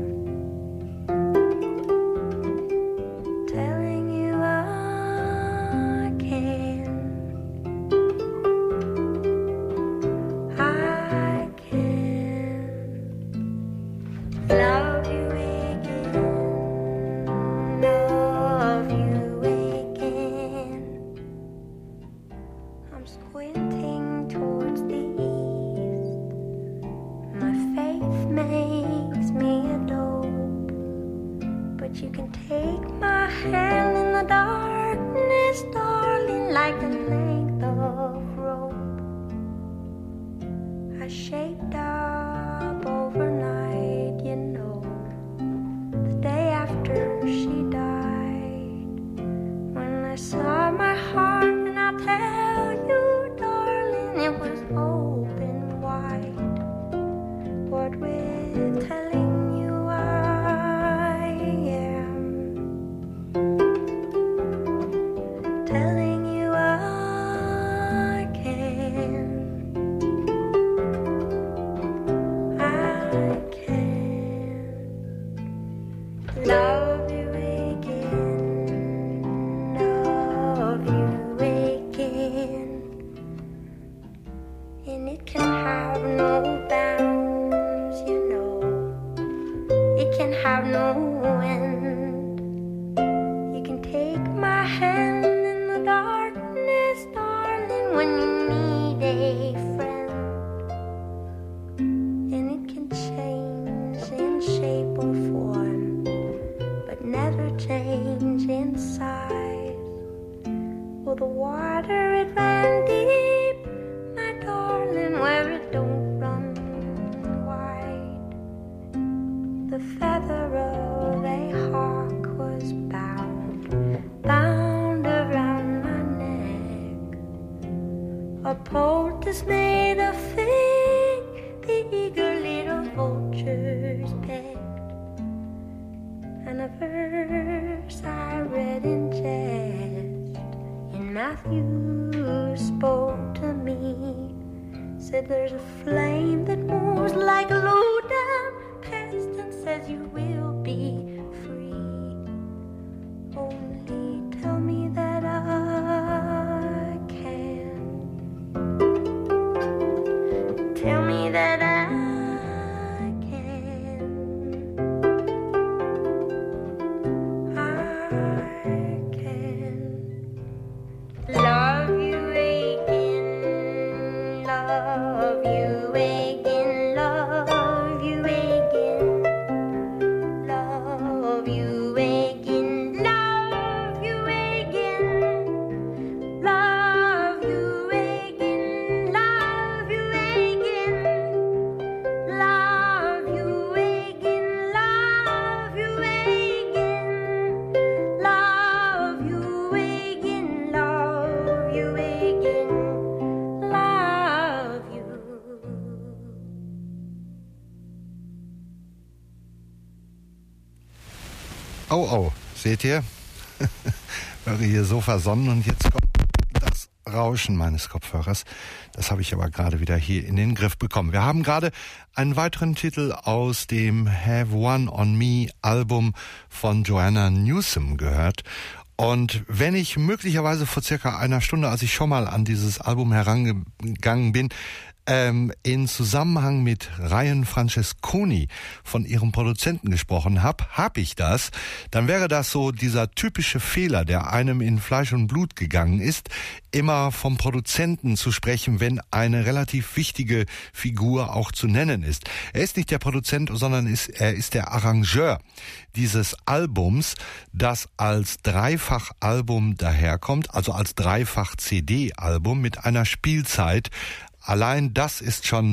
telling you I can, I can love you again, love you again. I'm squinting towards the east. My faith makes me a dope, but you can take my hand in the darkness, darling, like a length of rope. I shaped up overnight, you know, the day after she died. When I saw my heart, and I'll tell you, darling, it was open wide. What with telling you I am, telling you I can, I can love you again, love you again, and it can have no bounds, you know, it can have no end. You can take my hand in the darkness, darling, when you need a friend, and it can change in shape or form, but never change in size. Well, the water, it ran deep, my darling, where it don't run wide. The feather of a hawk was bound, bound around my neck. A poultice made of fig, the eager little vultures pecked. And a verse I read in jest, in Matthew spoke to me, said there's a flame that moves like a low-down pest and says you will be free. Only tell me that I can, tell me that I can, I can love you again, love you again, love you again, love you again, love you again, love you again, love you again, love you again, love you again, love you again, love you again, love you. Oh, oh, seht ihr? Wäre hier so versonnen und jetzt kommt das Rauschen meines Kopfhörers. Das habe ich aber gerade wieder hier in den Griff bekommen. Wir haben gerade einen weiteren Titel aus dem Have One On Me Album von Joanna Newsom gehört. Und wenn ich möglicherweise vor circa einer Stunde, als ich schon mal an dieses Album herangegangen bin, ähm, in Zusammenhang mit Ryan Francesconi von ihrem Produzenten gesprochen habe, habe ich das, dann wäre das so dieser typische Fehler, der einem in Fleisch und Blut gegangen ist, immer vom Produzenten zu sprechen, wenn eine relativ wichtige Figur auch zu nennen ist. Er ist nicht der Produzent, sondern ist, er ist der Arrangeur dieses Albums, das als Dreifach-Album daherkommt, also als Dreifach-C D-Album mit einer Spielzeit. Allein das ist schon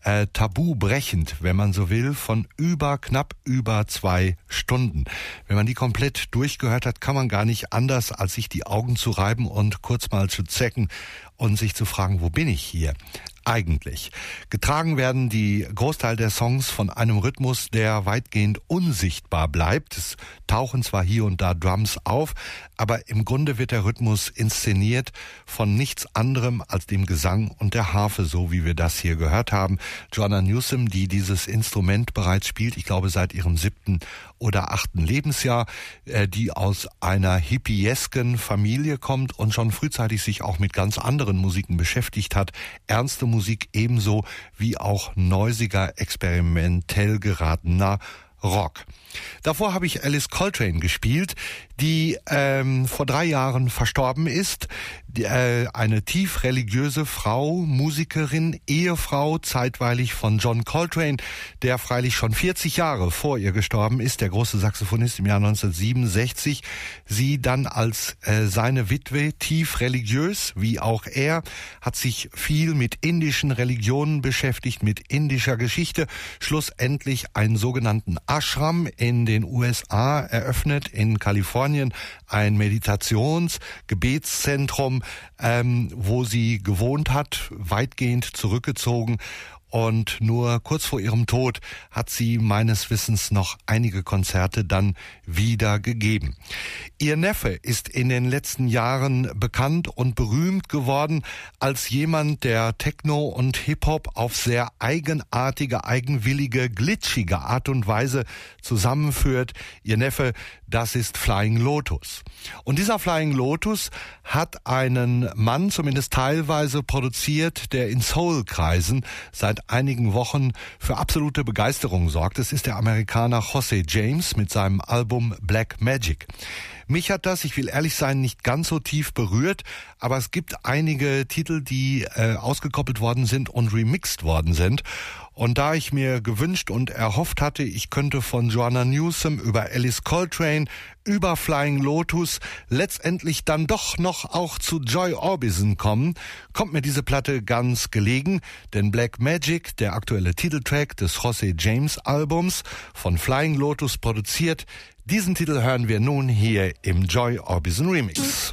äh, tabubrechend, wenn man so will, von über, knapp über zwei Stunden. Wenn man die komplett durchgehört hat, kann man gar nicht anders, als sich die Augen zu reiben und kurz mal zu zecken und sich zu fragen, wo bin ich hier eigentlich? Getragen werden die Großteil der Songs von einem Rhythmus, der weitgehend unsichtbar bleibt. Es tauchen zwar hier und da Drums auf, aber im Grunde wird der Rhythmus inszeniert von nichts anderem als dem Gesang und der Harfe, so wie wir das hier gehört haben. Joanna Newsom, die dieses Instrument bereits spielt, ich glaube seit ihrem siebten oder achten Lebensjahr, die aus einer hippiesken Familie kommt und schon frühzeitig sich auch mit ganz anderen Musiken beschäftigt hat. Ernste Musik ebenso wie auch neusiger, experimentell geratener Rock. Davor habe ich Alice Coltrane gespielt, die ähm, vor drei Jahren verstorben ist. Die, äh, eine tief religiöse Frau, Musikerin, Ehefrau, zeitweilig von John Coltrane, der freilich schon vierzig Jahre vor ihr gestorben ist, der große Saxophonist im Jahr neunzehnhundertsiebenundsechzig. Sie dann als äh, seine Witwe, tief religiös, wie auch er, hat sich viel mit indischen Religionen beschäftigt, mit indischer Geschichte, schlussendlich einen sogenannten Ashram in den U S A eröffnet, in Kalifornien, ein Meditations-, Gebetszentrum, ähm, wo sie gewohnt hat, weitgehend zurückgezogen. Und nur kurz vor ihrem Tod hat sie meines Wissens noch einige Konzerte dann wieder gegeben. Ihr Neffe ist in den letzten Jahren bekannt und berühmt geworden als jemand, der Techno und Hip-Hop auf sehr eigenartige, eigenwillige, glitschige Art und Weise zusammenführt. Ihr Neffe, das ist Flying Lotus. Und dieser Flying Lotus hat einen Mann zumindest teilweise produziert, der in Soul-Kreisen seit einigen Wochen für absolute Begeisterung sorgt. Es ist der Amerikaner Jose James mit seinem Album Black Magic. Mich hat das, ich will ehrlich sein, nicht ganz so tief berührt, aber es gibt einige Titel, die äh, ausgekoppelt worden sind und remixed worden sind. Und da ich mir gewünscht und erhofft hatte, ich könnte von Joanna Newsom über Alice Coltrane, über Flying Lotus letztendlich dann doch noch auch zu Joy Orbison kommen, kommt mir diese Platte ganz gelegen, denn Black Magic, der aktuelle Titeltrack des Jose James Albums, von Flying Lotus produziert, diesen Titel hören wir nun hier im Joy Orbison Remix.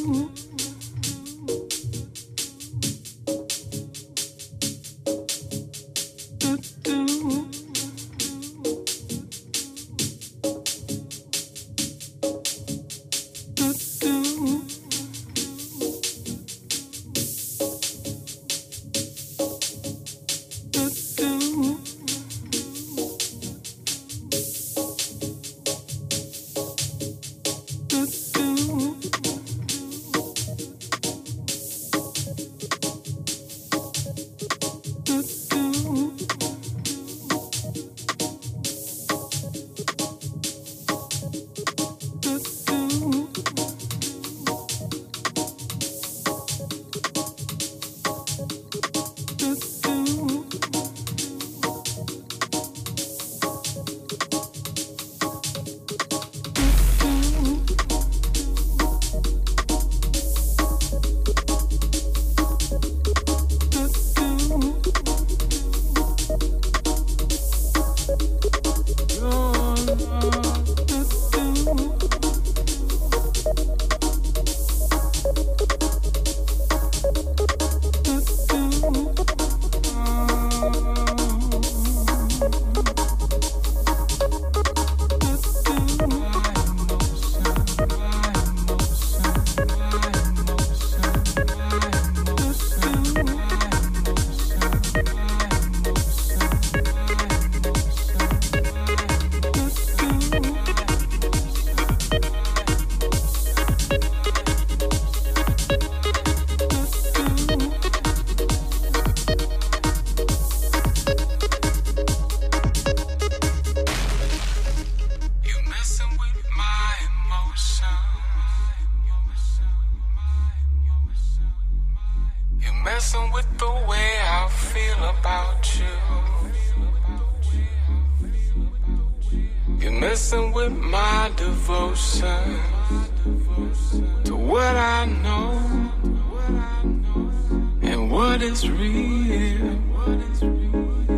messing with the way I feel about you. You're messing with my devotion to what I know and what is real.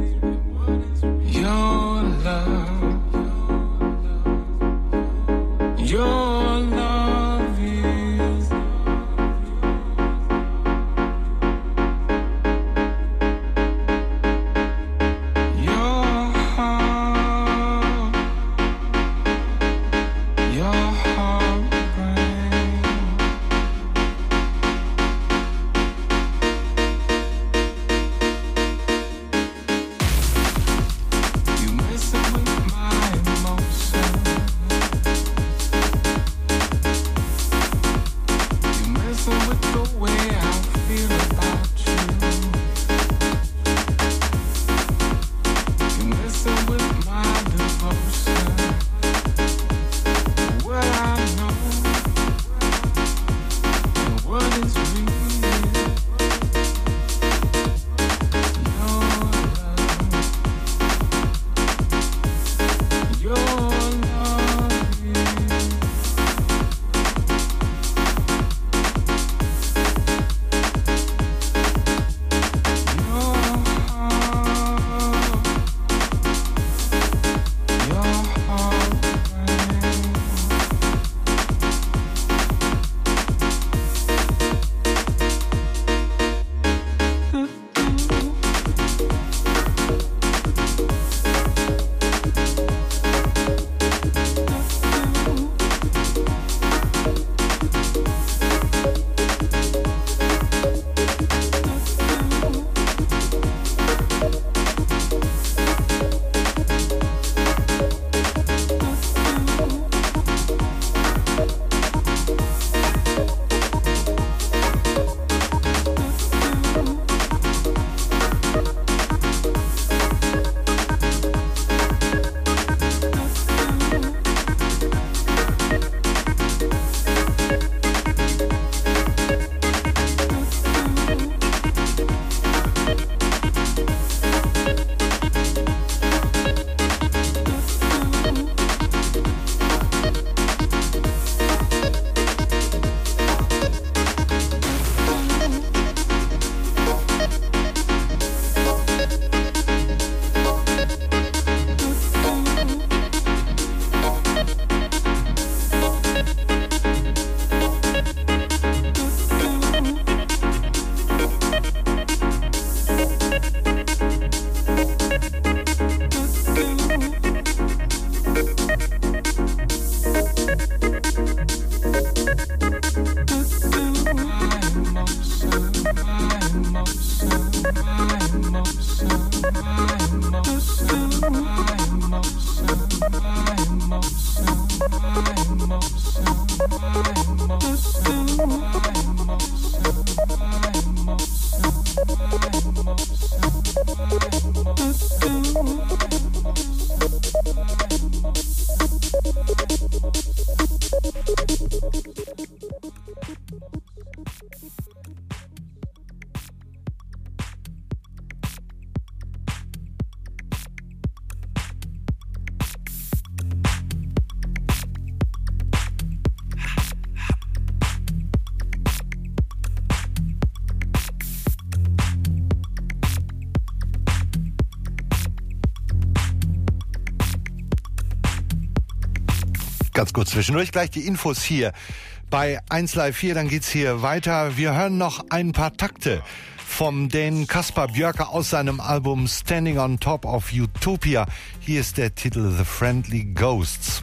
Your love is your heart, your heart brain. You messing with my emotions. You messing with the way I feel about you. You messing with my devotion. What I know and what is real. Your love, your love is your heart, your heart brain. Ganz kurz zwischendurch gleich die Infos hier bei eins Live vier, dann geht's hier weiter. Wir hören noch ein paar Takte vom Dänen Kaspar Björke aus seinem Album Standing on Top of Utopia. Hier ist der Titel The Friendly Ghosts.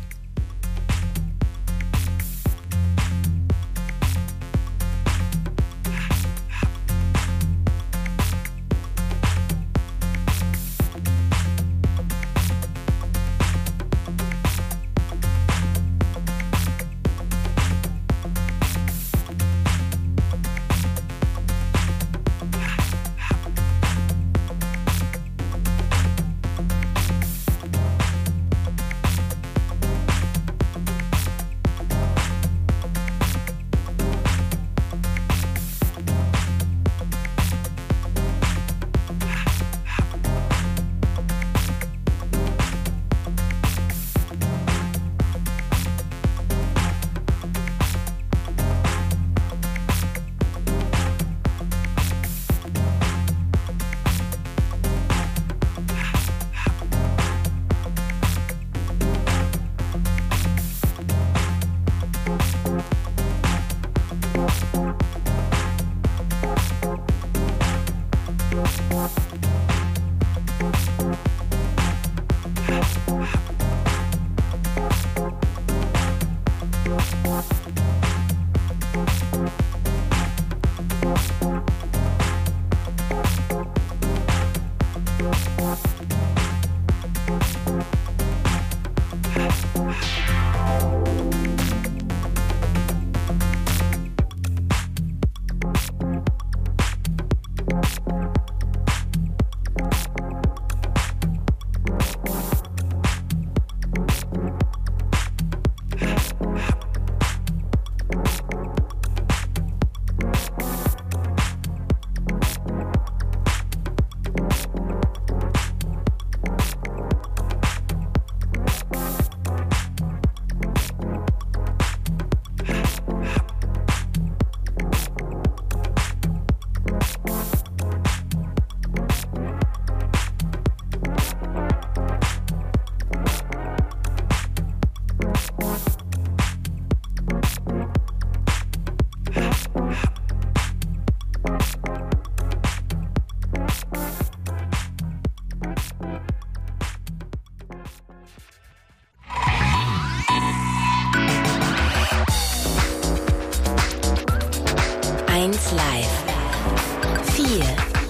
eins Live vier.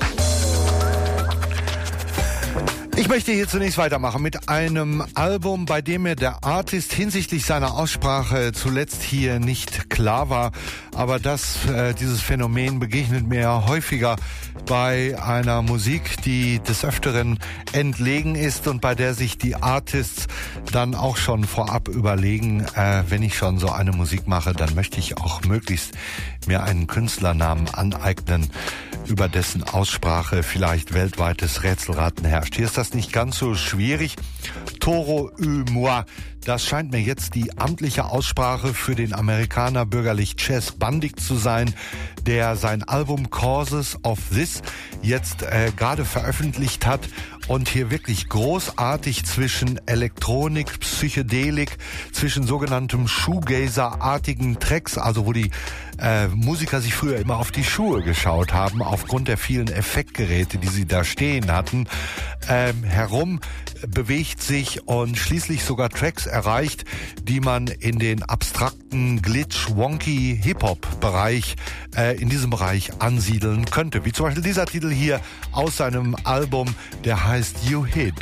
Ich möchte hier zunächst weitermachen mit einem Album, bei dem mir der Artist hinsichtlich seiner Aussprache zuletzt hier nicht klar war. Aber das, äh, dieses Phänomen begegnet mir häufiger bei einer Musik, die des Öfteren entlegen ist und bei der sich die Artists dann auch schon vorab überlegen, äh, wenn ich schon so eine Musik mache, dann möchte ich auch möglichst mir einen Künstlernamen aneignen, über dessen Aussprache vielleicht weltweites Rätselraten herrscht. Hier ist das nicht ganz so schwierig. Toro y Moi, das scheint mir jetzt die amtliche Aussprache für den Amerikaner bürgerlich Chess Bandig zu sein, der sein Album Causes of This jetzt äh, gerade veröffentlicht hat und hier wirklich großartig zwischen Elektronik, Psychedelik, zwischen sogenanntem Shoegazer-artigen Tracks, also wo die äh, Musiker sich früher immer auf die Schuhe geschaut haben, aufgrund der vielen Effektgeräte, die sie da stehen hatten, ähm, herum bewegt sich und schließlich sogar Tracks erreicht, die man in den abstrakten Glitch-Wonky Hip-Hop-Bereich, äh, in diesem Bereich ansiedeln könnte. Wie zum Beispiel dieser Titel hier aus seinem Album, der heißt You Hid.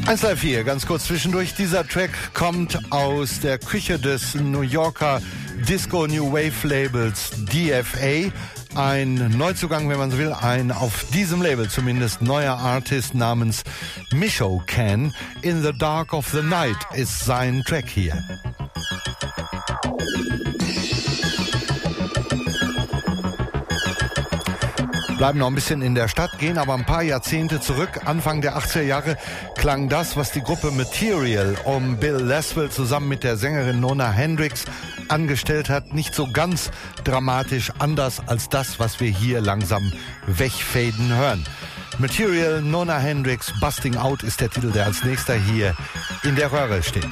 eins Live vier, ganz kurz zwischendurch. Dieser Track kommt aus der Küche des New Yorker Disco New Wave Labels D F A. Ein Neuzugang, wenn man so will, ein auf diesem Label zumindest neuer Artist namens Michoacan. In the Dark of the Night ist sein Track hier. Bleiben noch ein bisschen in der Stadt, gehen aber ein paar Jahrzehnte zurück. Anfang der achtziger Jahre klang das, was die Gruppe Material um Bill Laswell zusammen mit der Sängerin Nona Hendryx angestellt hat, nicht so ganz dramatisch anders als das, was wir hier langsam wegfaden hören. Material, Nona Hendryx, Busting Out ist der Titel, der als nächster hier in der Röhre steht.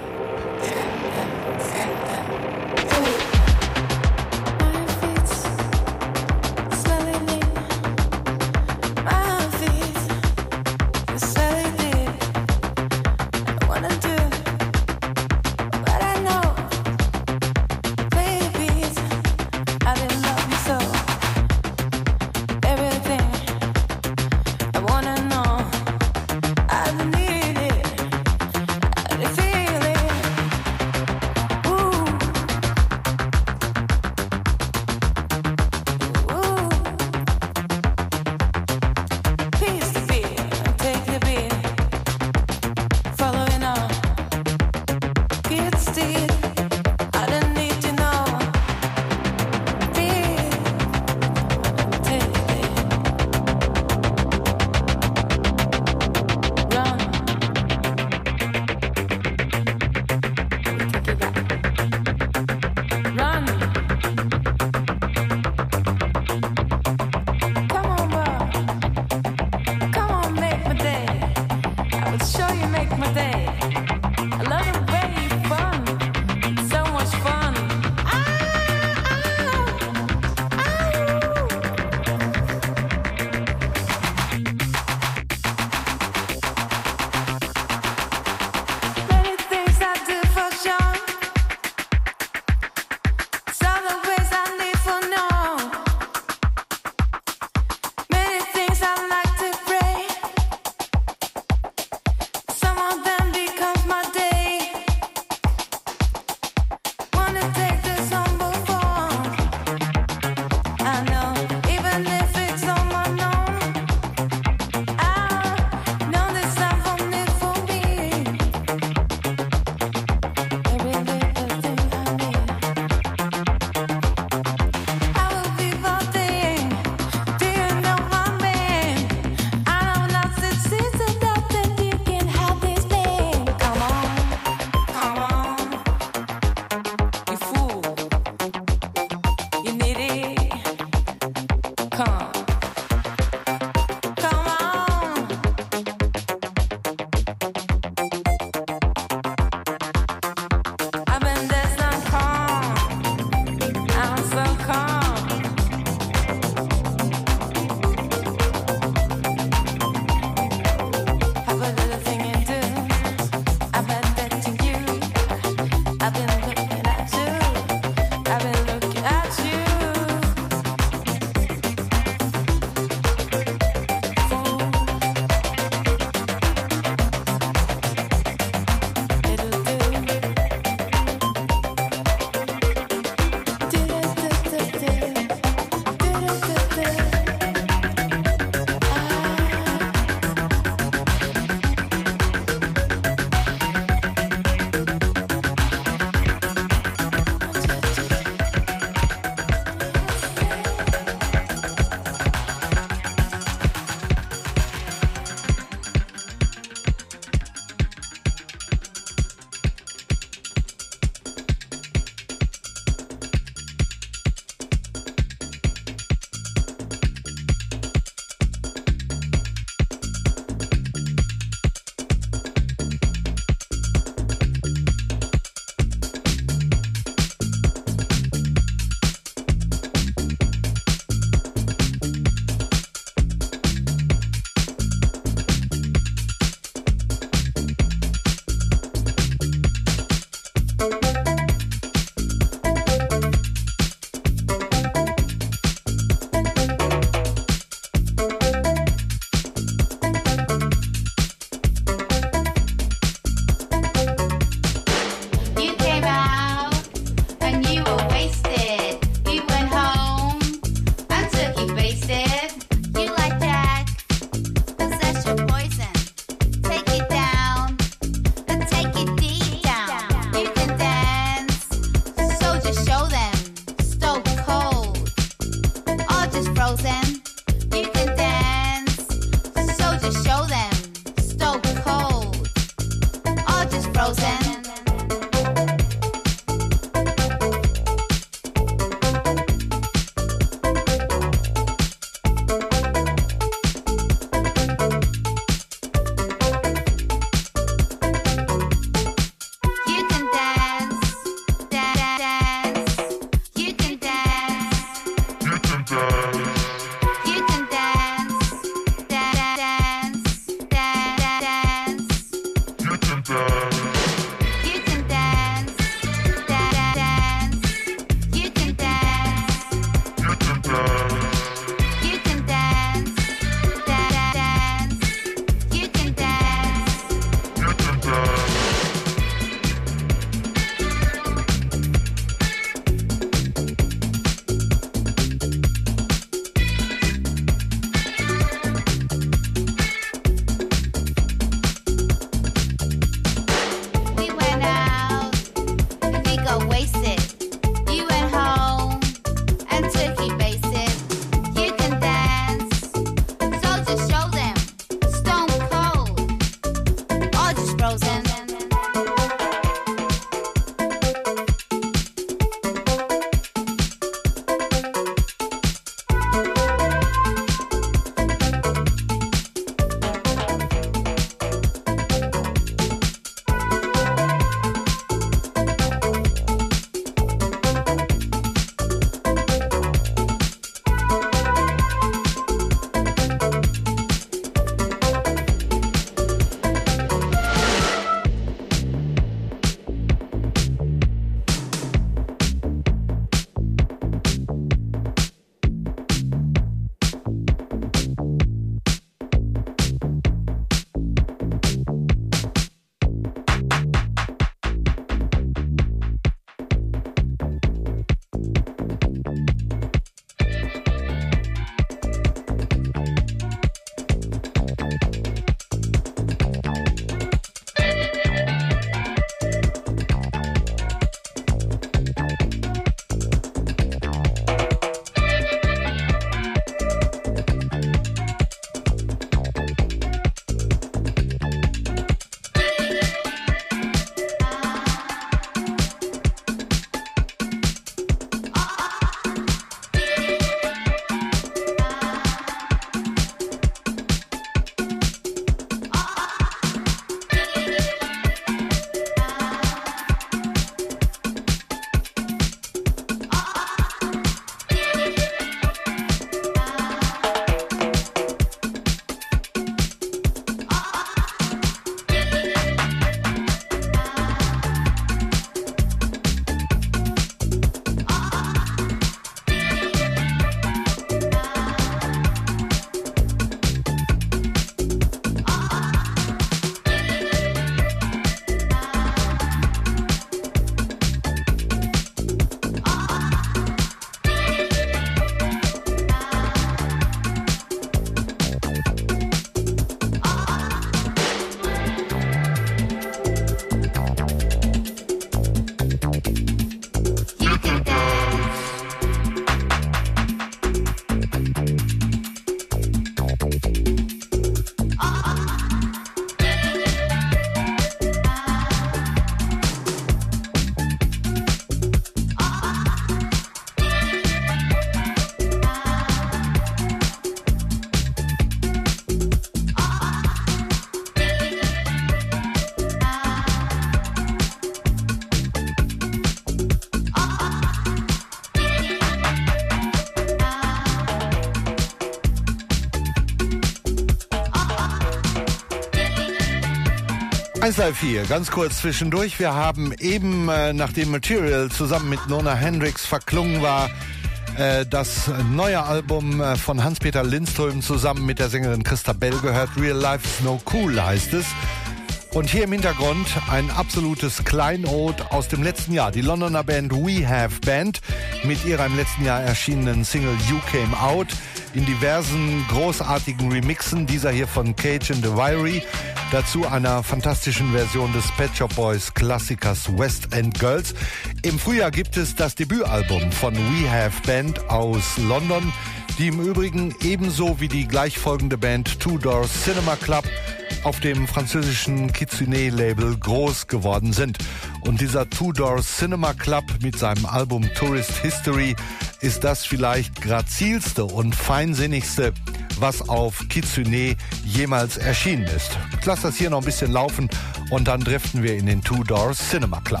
eins Live vier, ganz kurz zwischendurch. Wir haben eben, äh, nachdem Material zusammen mit Nona Hendrix verklungen war, äh, das neue Album äh, von Hans-Peter Lindström zusammen mit der Sängerin Christa Bell gehört. Real Life is No Cool heißt es. Und hier im Hintergrund ein absolutes Kleinod aus dem letzten Jahr. Die Londoner Band We Have Band mit ihrer im letzten Jahr erschienenen Single You Came Out in diversen großartigen Remixen. Dieser hier von Cage and the Wiry. Dazu einer fantastischen Version des Pet Shop Boys Klassikers West End Girls. Im Frühjahr gibt es das Debütalbum von We Have Band aus London, die im Übrigen ebenso wie die gleichfolgende Band Two Doors Cinema Club auf dem französischen Kitsune-Label groß geworden sind. Und dieser Two Doors Cinema Club mit seinem Album Tourist History ist das vielleicht grazilste und feinsinnigste, was auf Kitsune jemals erschienen ist. Ich lasse das hier noch ein bisschen laufen und dann driften wir in den Two Doors Cinema Club.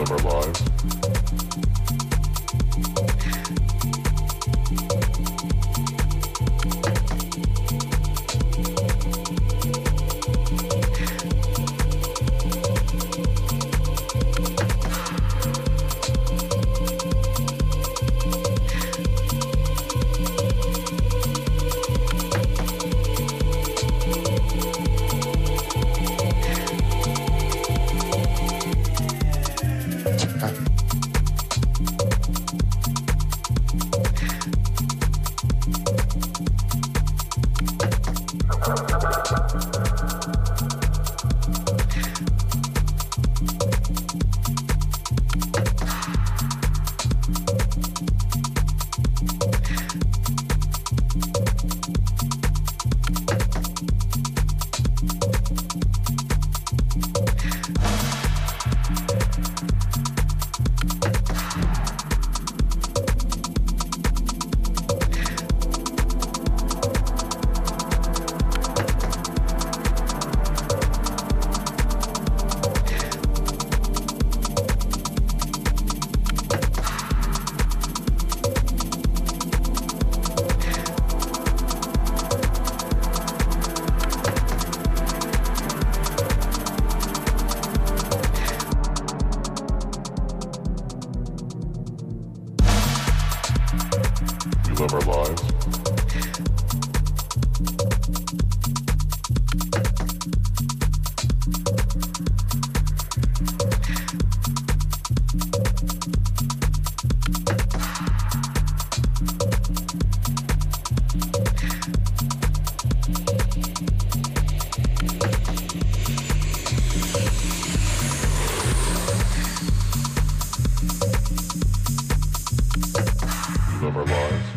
love our lives. Love our lives. Love our lives.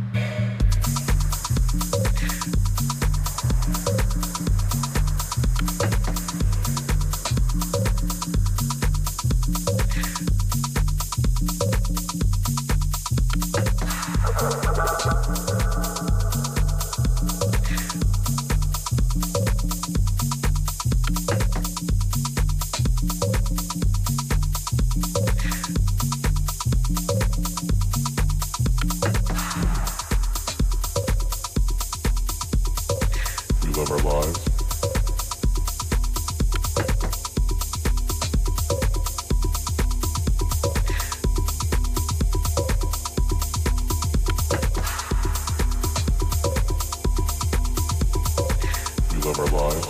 Love our lives. We love our lives.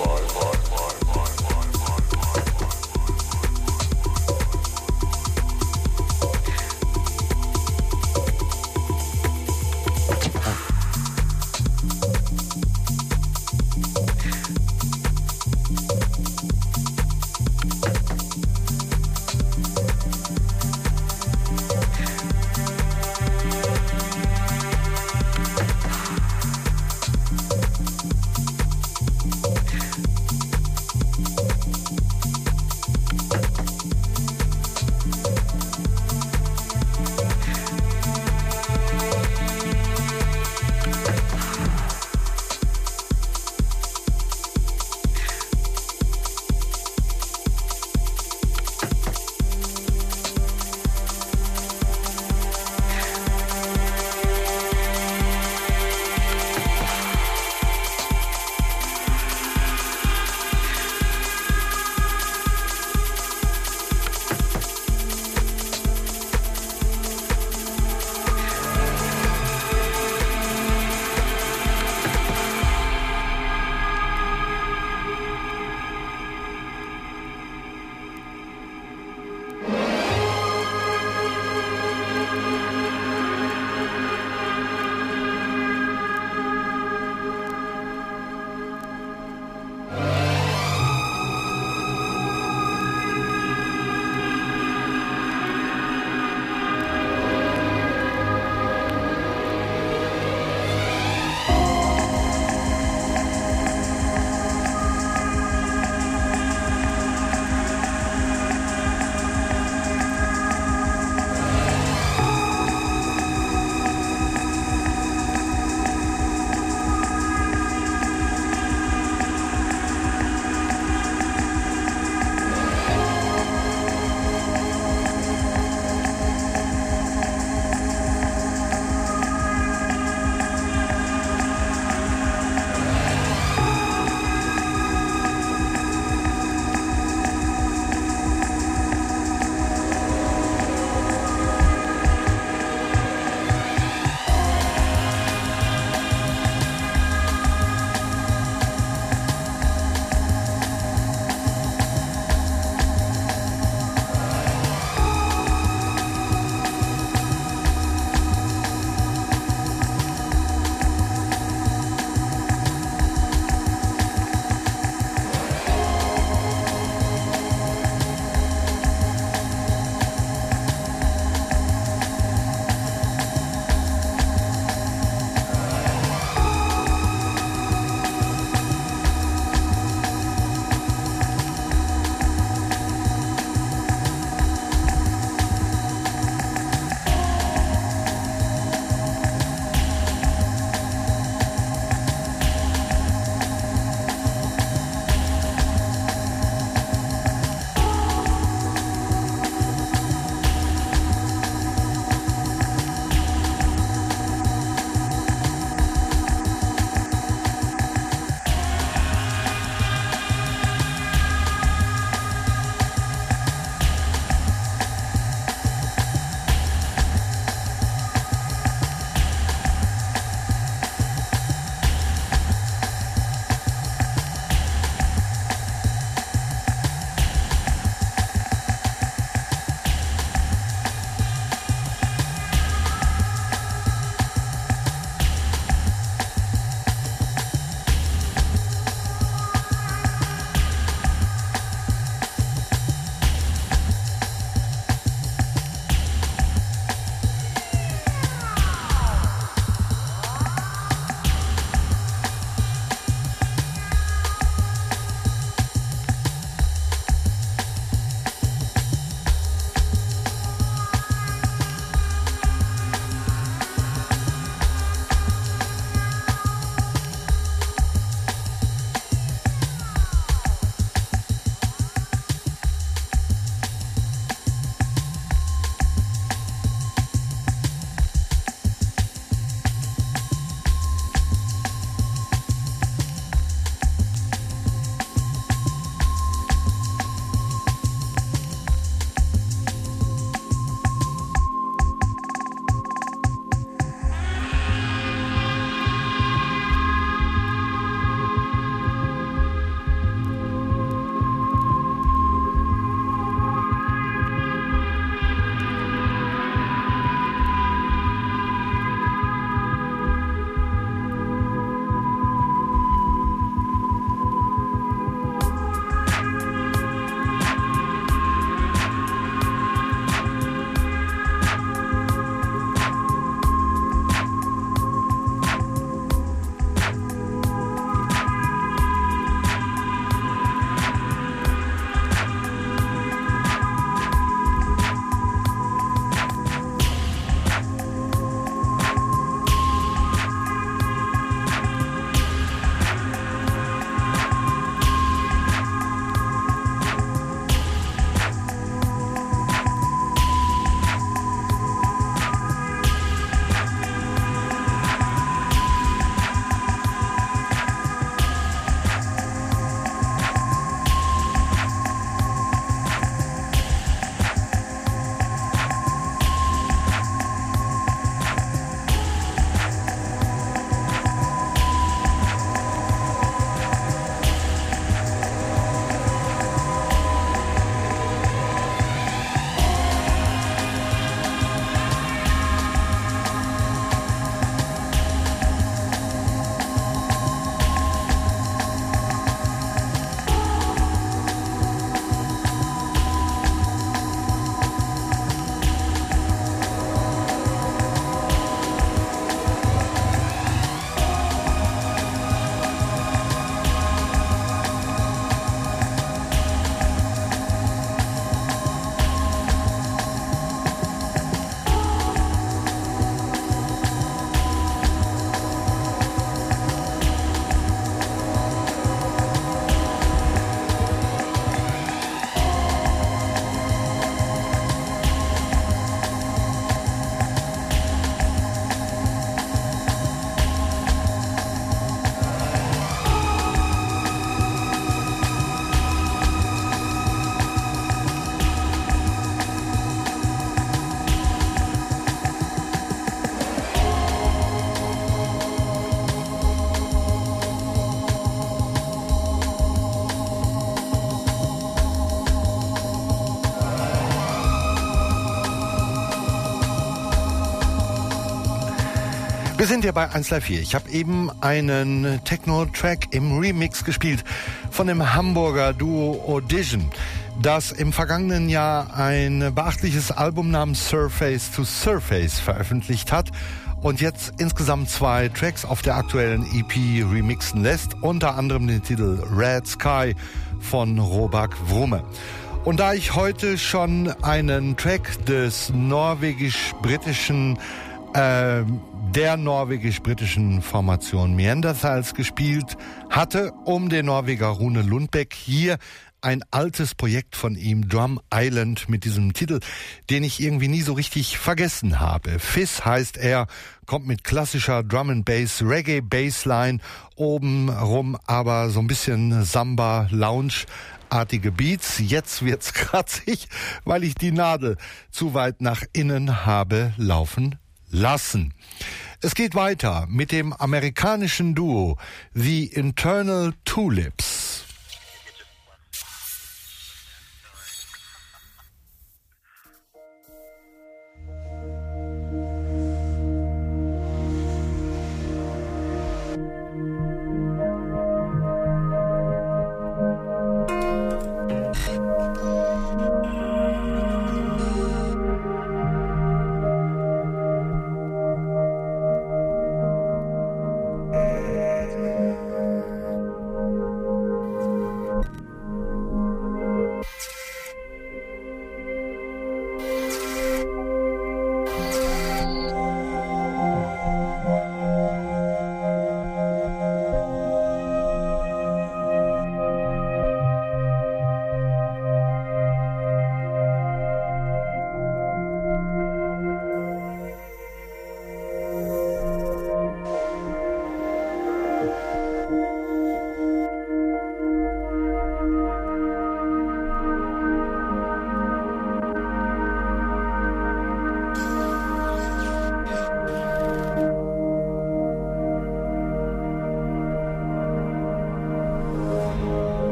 Wir sind ja bei eins Live vier. Ich habe eben einen Techno-Track im Remix gespielt von dem Hamburger Duo Audition, das im vergangenen Jahr ein beachtliches Album namens Surface to Surface veröffentlicht hat und jetzt insgesamt zwei Tracks auf der aktuellen E P remixen lässt, unter anderem den Titel Red Sky von Robak Wrumme. Und da ich heute schon einen Track des norwegisch-britischen äh, der norwegisch-britischen Formation Neanderthals gespielt hatte, um den Norweger Rune Lundbäck hier ein altes Projekt von ihm, Drum Island, mit diesem Titel, den ich irgendwie nie so richtig vergessen habe. Fizz heißt er, kommt mit klassischer Drum and Bass, Reggae Bassline oben rum, aber so ein bisschen Samba, Lounge-artige Beats. Jetzt wird's kratzig, weil ich die Nadel zu weit nach innen habe laufen lassen. Es geht weiter mit dem amerikanischen Duo The Internal Tulips.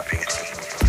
not being a team.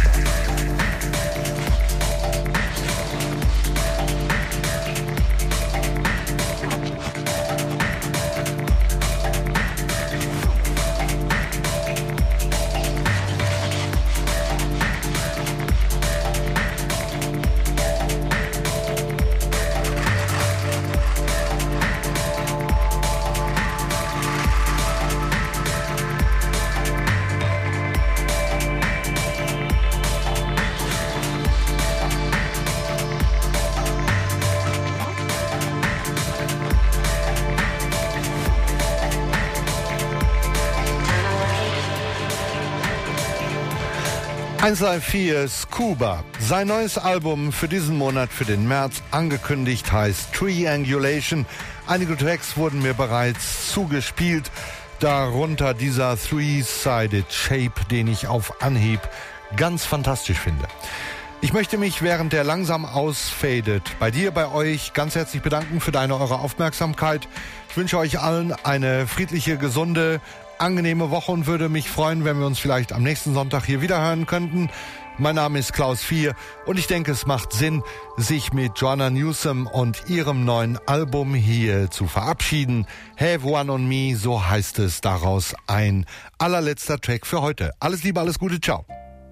eins Live vier Scuba. Sein neues Album für diesen Monat, für den März, angekündigt, heißt Triangulation. Einige Tracks wurden mir bereits zugespielt, darunter dieser Three-Sided Shape, den ich auf Anhieb ganz fantastisch finde. Ich möchte mich, während der langsam ausfadet, bei dir, bei euch ganz herzlich bedanken für deine, eure Aufmerksamkeit. Ich wünsche euch allen eine friedliche, gesunde, angenehme Woche und würde mich freuen, wenn wir uns vielleicht am nächsten Sonntag hier wieder hören könnten. Mein Name ist Klaus vier und ich denke, es macht Sinn, sich mit Joanna Newsom und ihrem neuen Album hier zu verabschieden. Have One on Me, so heißt es daraus, ein allerletzter Track für heute. Alles Liebe, alles Gute, ciao.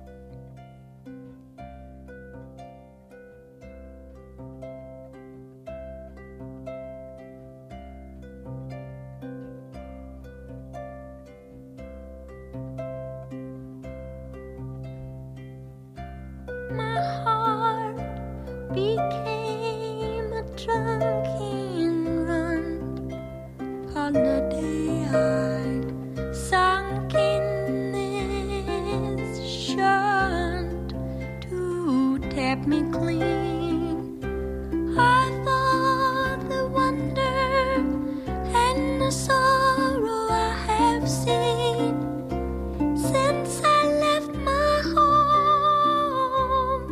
Became a drunken run on the day I sunk in this shunt to tap me clean. I thought the wonder and the sorrow I have seen since I left my home.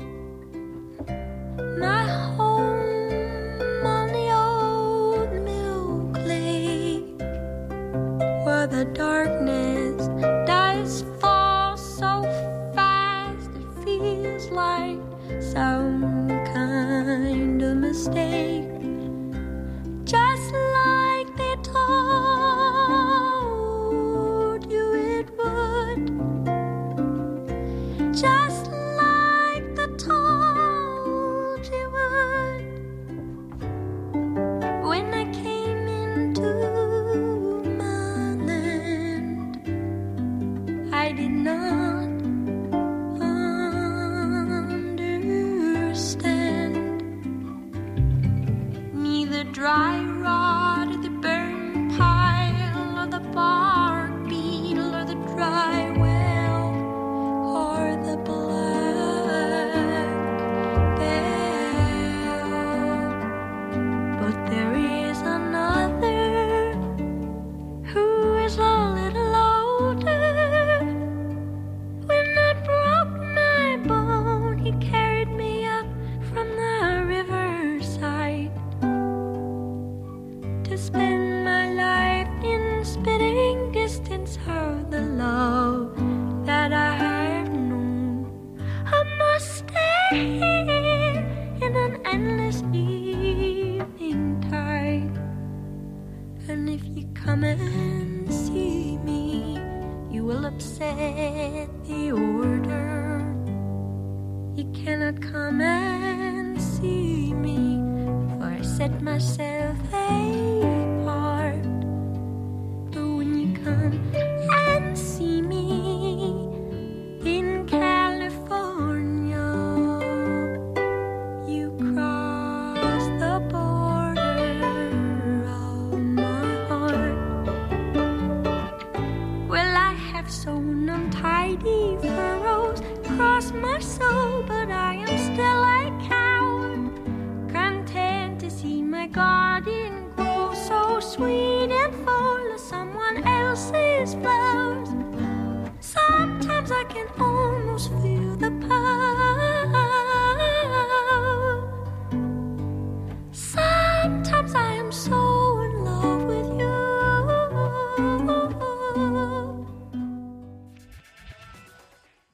My home on the old Milk Lake, where the darkness does fall so fast it feels like some kind of mistake. Just like they told you it would. Just like the told you would. When I came into my land, I did not understand. Neither dry rot or the burnt pile or the bark beetle or the dry well or the black bell. But there is another who is a little older. When I broke my bone, he carried me up from the riverside to spend my life in spitting distance of the love that I have known. I must stay here in an endless evening tide. And if you come and see me, you will upset the order. You cannot come and see me, for I set myself apart. But when you come and see me in California, you cross the border of my heart. Well, I have sown untidy furrows across my soul, but I am still a coward, content to see my garden grow so sweet and full of someone else's flowers. Sometimes I can almost feel the power